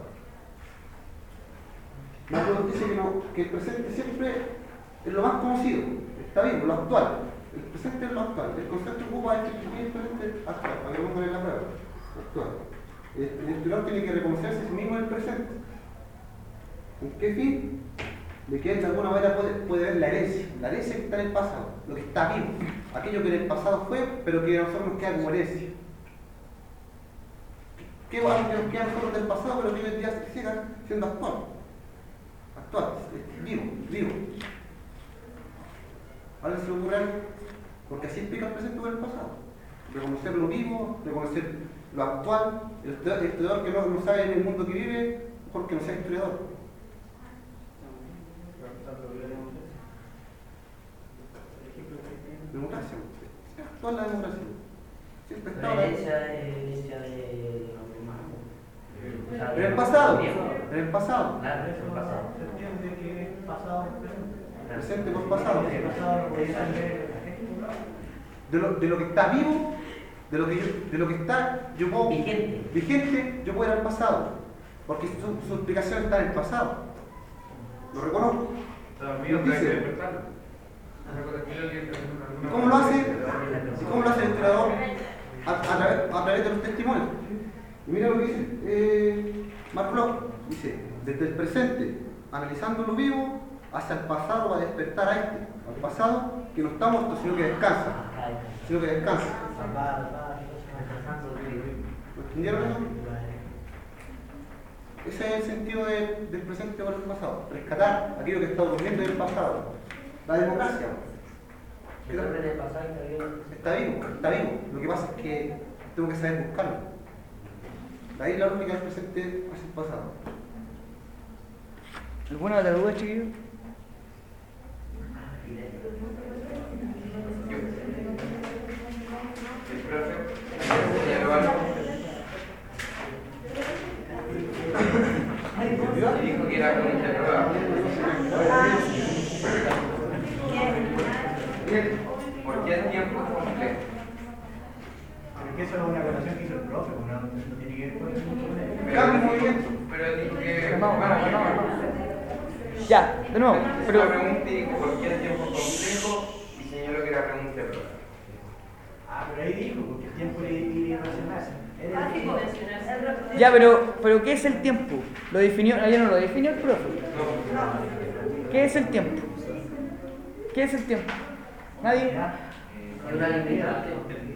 Marcos dice que, no, que el presente siempre es lo más conocido, está bien, lo actual. El presente es lo actual. El concepto ocupa es que el presente actual, para que vamos a ver la prueba. Actual. El, el estudiante tiene que reconocerse a sí mismo en el presente. ¿Con qué fin? De que él de alguna manera puede, puede ver la herencia, la herencia que está en el pasado, lo que está vivo, aquello que en el pasado fue, pero que a nosotros nos queda como herencia. ¿Qué va a nos queda a nosotros del pasado, pero que hoy en día siga siendo actual? Actual, vivo, vivo. ¿Ahora se le ocurre algo? Porque así explica el presente con el pasado. Reconocer lo vivo, reconocer lo actual. El estudiador que no, no sabe en el mundo que vive, mejor que no sea historiador. Democracia. Actual la democracia. Siempre está. La herencia de herencia de los humanos. En el pasado. En el pasado. Claro, en el pasado. Se entiende que es pasado presente. Presente por pasado. El pasado lo podía ver De lo, de lo que está vivo, de lo que, yo, de lo que está yo puedo, vigente. vigente, yo puedo ir al pasado, porque su, su explicación está en el pasado. Lo reconozco. Todavía hay que despertarlo. ¿Y cómo lo hace? ¿Y cómo lo hace el historiador? A, a, través, a través de los testimonios. Y mira lo que dice eh, Mark Bloch. Dice, desde el presente, analizando lo vivo, hacia el pasado va a despertar a este, al pasado que no está muerto, sino que descansa, sino que descansa. ¿Lo entendieron eso? Ese es el sentido de, del presente con el pasado, rescatar aquello que está ocurriendo en el pasado. La democracia. El hombre del pasado está vivo. Está vivo, está vivo. Lo que pasa es que tengo que saber buscarlo. De ahí la lógica del presente hacia el pasado. ¿Alguna otra duda, chiquillos? El profe señaló algo. Dijo que era pregunta de prueba. ¿Por qué el tiempo es complejo? Porque eso es una relación que hizo el profe, no, no tiene que ver con eso. Cambio de movimiento. Pero él dijo que. No, no, bueno, no, yo- no. Ya, de nuevo. Pero Pero, la pregunta y dijo por qué el tiempo es complejo y señaló que era pregunta de prueba. Ah, pero ahí dijo, porque el tiempo es irracional. Era el- ya, pero, pero ¿qué es el tiempo? ¿Lo definió? No, ya no lo definió el profe. ¿Qué es el tiempo? ¿Qué es el tiempo? ¿Nadie? Es una limitante.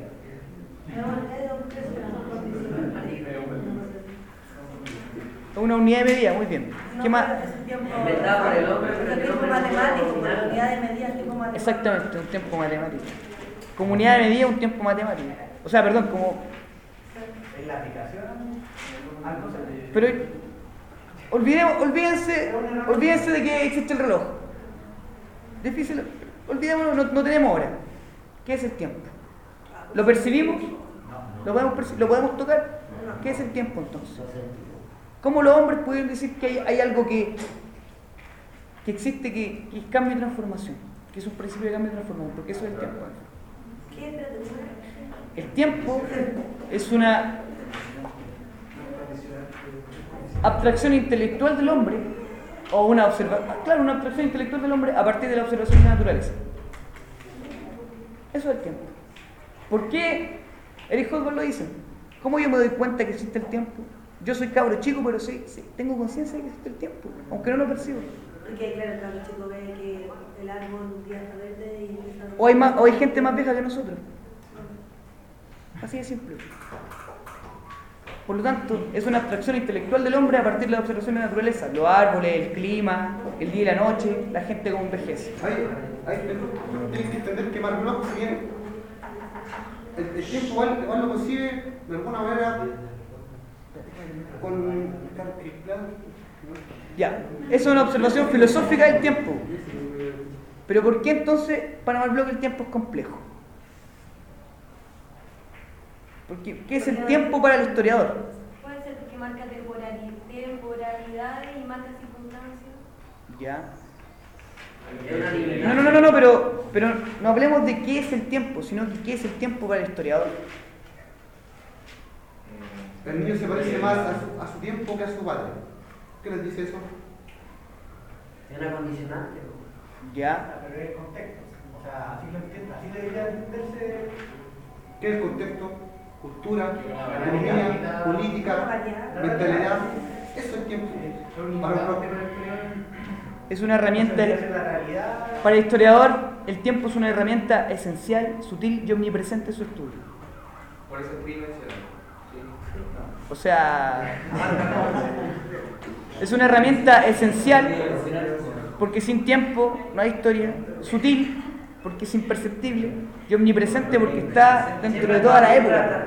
Una unidad de medida, muy bien. ¿Qué más? Inventado por el hombre, pero el tiempo hombre matemático, no una unidad de medida, tiempo matemático. Exactamente, un tiempo matemático. Como unidad de medida, un tiempo matemático. O sea, perdón, como... En la aplicación, algo se Pero olvidemos, olvídense, olvídense de que existe el reloj. Difícil, olvidémonos, no, no tenemos hora. ¿Qué es el tiempo? ¿Lo percibimos? ¿Lo podemos, perci- ¿Lo podemos tocar? ¿Qué es el tiempo entonces? ¿Cómo los hombres pueden decir que hay, hay algo que, que existe, que, que es cambio y transformación? Que es un principio de cambio y transformación, porque eso es el tiempo. El tiempo es una abstracción intelectual del hombre, o una observación, claro, una abstracción intelectual del hombre a partir de la observación de la naturaleza. Eso es el tiempo. ¿Por qué Eric Hobsbawm lo dice? ¿Cómo yo me doy cuenta que existe el tiempo? Yo soy cabro chico, pero sí, sí tengo conciencia de que existe el tiempo, aunque no lo percibo. Porque claro, el cabro chico ve que el árbol un día está verde y empieza a... O hay, más, o hay gente más vieja que nosotros. Así de simple. Por lo tanto, es una abstracción intelectual del hombre a partir de la observación de la naturaleza. Los árboles, el clima, el día y la noche, la gente como envejece. Hay, hay, tienes que entender que Mark Bloch, si bien el, el tiempo igual, igual lo concibe de alguna manera con... Ya, eso es una observación filosófica del tiempo. Pero ¿por qué entonces para Mark Bloch el tiempo es complejo? Porque, ¿qué es el tiempo para el historiador? Puede ser que marca temporalidad, temporalidades y marca circunstancias. Ya. No, no, no, no, no, pero, pero no hablemos de qué es el tiempo, sino que qué es el tiempo para el historiador. El niño se parece más a su, a su tiempo que a su padre. ¿Qué les dice eso? Es una condicionante. Ya. Pero es contexto. O sea, así lo entiendo, así debería entenderse. ¿Qué es el contexto? Cultura, economía, política, mentalidad. Eso es el tiempo. Para un bloque. Es una herramienta. Para el historiador, el tiempo es una herramienta esencial, sutil y omnipresente en su estudio. Por eso es tridimensional. O sea, es una herramienta esencial porque sin tiempo no hay historia, sutil porque es imperceptible y omnipresente porque está dentro de toda la época.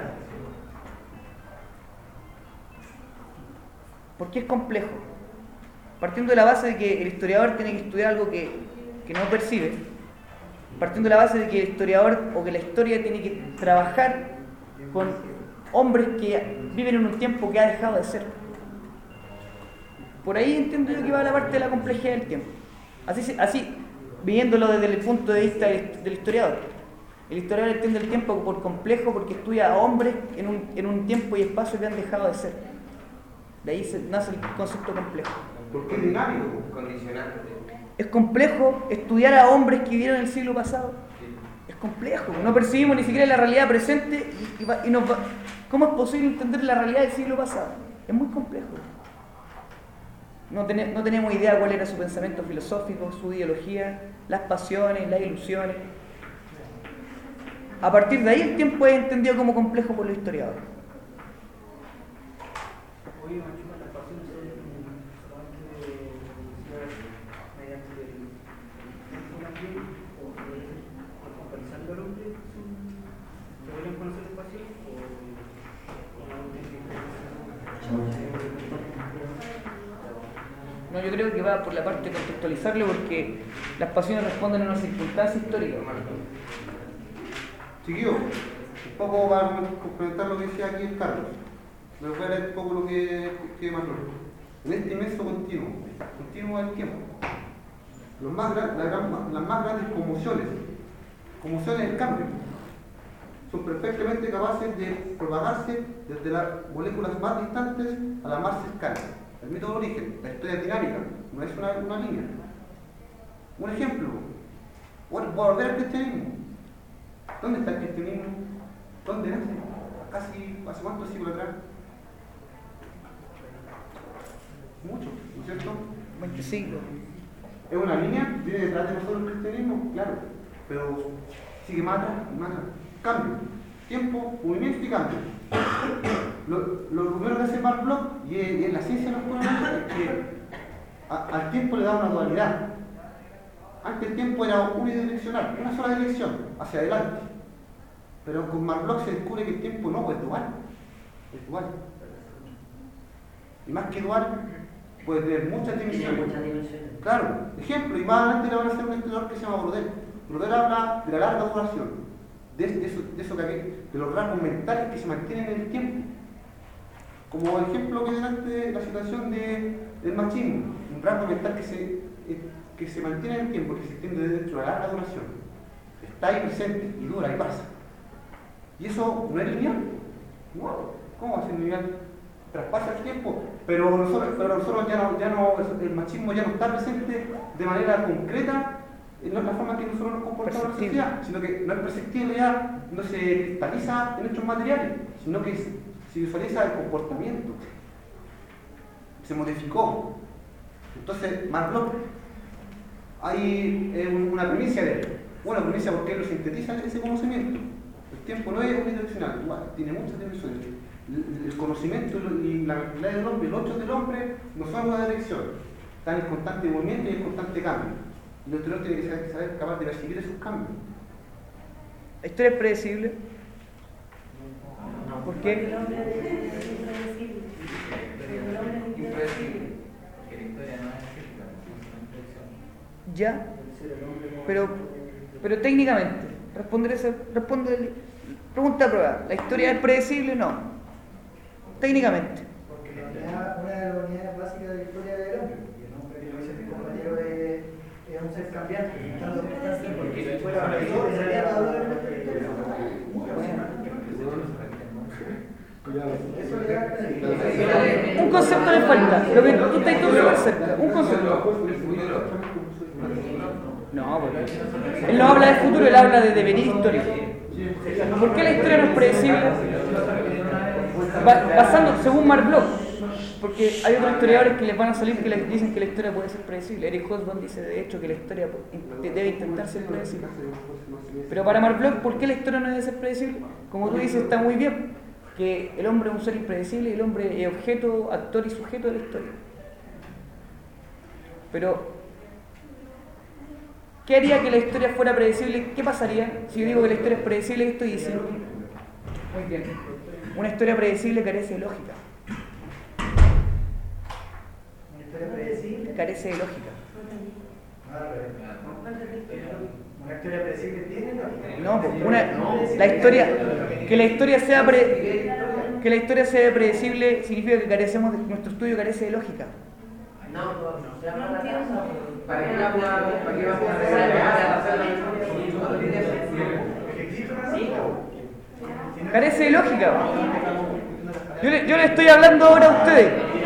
Porque es complejo. Partiendo de la base de que el historiador tiene que estudiar algo que, que no percibe, partiendo de la base de que el historiador o que la historia tiene que trabajar con hombres que viven en un tiempo que ha dejado de ser. Por ahí entiendo yo que va la parte de la complejidad del tiempo. Así, así viéndolo desde el punto de vista del historiador. El historiador entiende el tiempo por complejo porque estudia a hombres en un, en un tiempo y espacio que han dejado de ser. De ahí se, nace el concepto complejo. Porque es dinámico. Condicionante. Es complejo estudiar a hombres que vivieron el siglo pasado. Es complejo. No percibimos ni siquiera la realidad presente y, y, va, y nos va, ¿cómo es posible entender la realidad del siglo pasado? Es muy complejo. No, ten, no tenemos idea cuál era su pensamiento filosófico, su ideología, las pasiones, las ilusiones. A partir de ahí el tiempo es entendido como complejo por los historiadores. Oye, Machuca, las pasiones son solamente mediante el tiempo también, o compensando al hombre, ¿se podrían conocer las pasiones? No, yo creo que va por la parte de contextualizarlo porque las pasiones responden a una circunstancia histórica. Chiquillo, un poco para complementar lo que decía aquí el Carlos. Les voy a leer un poco lo que, que mandó. En este inmenso continuo, continuo del tiempo, los más, la gran, las más grandes conmociones, conmociones del cambio, son perfectamente capaces de propagarse desde las moléculas más distantes a las más cercanas. El mito de origen, la historia es dinámica, no es una, una línea. Un ejemplo, volver al cristianismo. ¿Dónde está el cristianismo? ¿Dónde nace? Casi, ¿hace cuántos siglos atrás? Mucho, ¿no es cierto? veinte siglos. ¿Es una línea? ¿Viene detrás de nosotros el cristianismo? Claro, pero sigue más atrás y más atrás. Cambio, tiempo, movimiento y cambio. Lo, lo primero que hace Mark Bloch, y en la ciencia de los coronavirus, es que a, al tiempo le da una dualidad. Antes el tiempo era unidireccional, una sola dirección, hacia adelante. Pero con Mark Bloch se descubre que el tiempo no, es dual. Es dual. Y más que dual, puede tener muchas dimensiones. Claro, ejemplo, y más adelante le van a hacer un estudiador que se llama Brodel. Brodel habla de la larga duración, de, de, eso, de, eso que, de los rasgos mentales que se mantienen en el tiempo. Como ejemplo que delante de la situación de, del machismo, un rasgo mental que se, que se mantiene en el tiempo, que se extiende dentro de la larga duración. Está ahí presente y dura y pasa. ¿Y eso no es lineal? No, ¿cómo va a ser lineal? Traspasa el tiempo, pero nosotros, pero nosotros ya no, ya no, el machismo ya no está presente de manera concreta en la forma que nosotros nos comportamos en la sociedad, sino que no es perceptible ya, no se cristaliza en hechos materiales, sino que se, se visualiza el comportamiento, se modificó. Entonces, Mark Bloch, hay eh, una premisa de él, una premisa porque él lo sintetiza ese conocimiento. El tiempo no es unidireccional, igual, tiene muchas dimensiones. El, el conocimiento y la mentalidad del hombre, los hechos del hombre, no son una dirección. Están en constante movimiento y en constante cambio. Y el historiador tiene que saber, saber capaz de percibir esos cambios. ¿La historia es predecible? ¿Por qué? El hombre es impredecible. El hombre es impredecible. Porque la historia no es cíclica, es una predicción. Ya, pero, pero técnicamente, responder esa, responde, pregunta a prueba, ¿la historia es predecible? No, técnicamente. Porque la unidad, una de las unidades básicas de la historia del hombre, y el hombre, como dice mi compañero, es, es un ser cambiante, porque si fuera predecible sería todo lo demás de la historia. Eso le da Un concepto le falta, lo que tú estás todo súper cerca, un concepto. No, porque él no habla de futuro, él habla de devenir histórico. ¿Por qué la historia no es predecible? Ba- basando, según Mark Bloch, porque hay otros historiadores que les van a salir que les dicen que la historia puede ser predecible. Eric Hobsbawm dice de hecho que la historia debe intentar ser predecible. Pero para Mark Bloch, ¿por qué la historia no debe ser predecible? Como tú dices, está muy bien, que el hombre es un ser impredecible y el hombre es objeto, actor y sujeto de la historia. Pero ¿qué haría que la historia fuera predecible? ¿Qué pasaría si yo digo que la historia es predecible? ¿Qué estoy diciendo? Muy bien. Una historia predecible carece de lógica. una historia predecible. Carece de lógica. Una historia predecible tiene lógica. No, pues, una, la historia, que la historia sea pre, que la historia sea predecible significa que carecemos de nuestro estudio carece de lógica. No, no, no sea para la casa. ¿Para qué vamos a para qué vamos a hacer Carece de lógica. Yo le, yo le estoy hablando ahora a ustedes.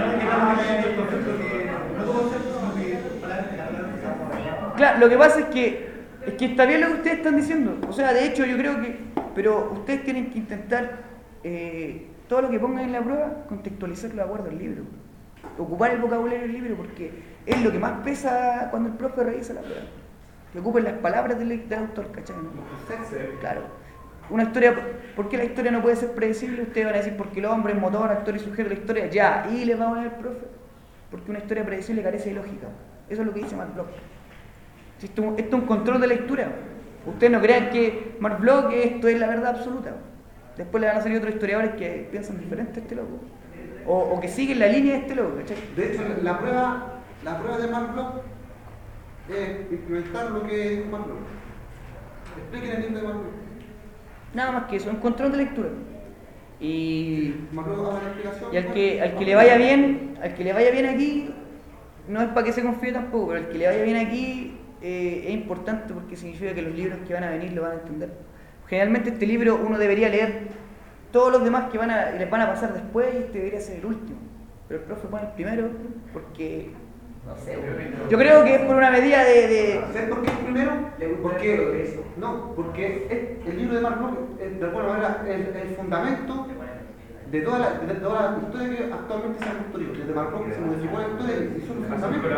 Claro, lo que pasa es que es que está bien lo que ustedes están diciendo. O sea, de hecho yo creo que, pero ustedes tienen que intentar eh, todo lo que pongan en la prueba contextualizarlo de acuerdo al libro. Ocupar el vocabulario del libro, porque es lo que más pesa cuando el profe revisa la prueba. Que ocupen las palabras del, del autor, ¿cachai? Claro. Una historia, ¿por qué la historia no puede ser predecible? Ustedes van a decir, porque el hombre es motor, actor y sujeto de la historia. Ya, y les va a poner el profe. Porque una historia predecible carece de lógica. Eso es lo que dice Mark Bloch. Esto, esto es un control de la historia. Ustedes no crean que Mark Bloch esto es la verdad absoluta. Después le van a salir otros historiadores que piensan diferente a este loco. O, o que siguen la línea de este loco, ¿cachai? De hecho, la prueba, la prueba de Mark Bloch es implementar lo que es Mark Bloch. Expliquen el libro de Mark Bloch. Nada más que eso, un control de lectura. Y, Mark Bloch hace la explicación. y al que al que le vaya bien, al que le vaya bien aquí, no es para que se confíe tampoco, pero al que le vaya bien aquí eh, es importante porque significa que los libros que van a venir lo van a entender. Generalmente este libro uno debería leer todos los demás que van a, les van a pasar después y este debería ser el último. Pero el profe pone el primero porque, no sé, yo creo que es por una medida de... de... ¿Sabes por qué el primero? Porque, no, porque es, el libro de Mark Bloch es, de alguna manera es el fundamento de toda la, de toda la historia que actualmente se ha construido. Desde Mark Bloch se modificó la historia y hizo un fundamento.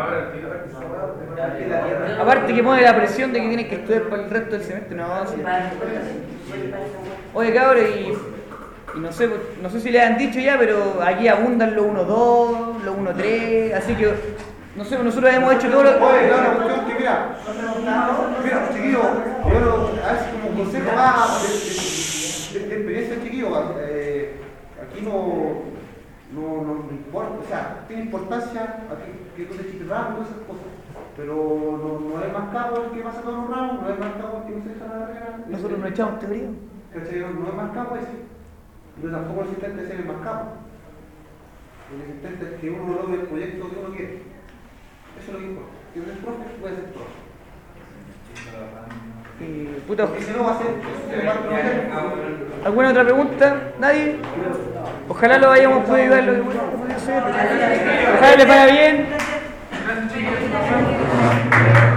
Aparte que pone la presión de que tienen que estudiar para el resto del semestre. No, sí. Oye, cabrón, y... Y no sé, no sé si le han dicho ya, pero aquí abundan los uno dos, los uno tres, así que no sé, nosotros hemos hecho todo lo que... Oye, claro, la cuestión que mira, mira, chiquillo, yo a ver si como consejo más de, de, de, de experiencia, chiquillo, eh, aquí no, no, no, no importa, o sea, tiene importancia aquí que tú te chiques ramos, todas esas cosas, pero no, no es más caro el que pasa todos los ramos, no es más caro el que no se echa la carrera. Nosotros no echamos teoría. ¿Cachai? No es más caro ese. Pero tampoco el asistente es el más capo. El asistente es que uno logre el proyecto que uno quiere. Eso es lo que importa. Si uno es profe, puede ser profe. Eh, puta, Porque si no va a ser... ¿Alguna otra pregunta? ¿Nadie? Ojalá lo hayamos podido ayudar lo que podido hacer. Ojalá le vaya bien.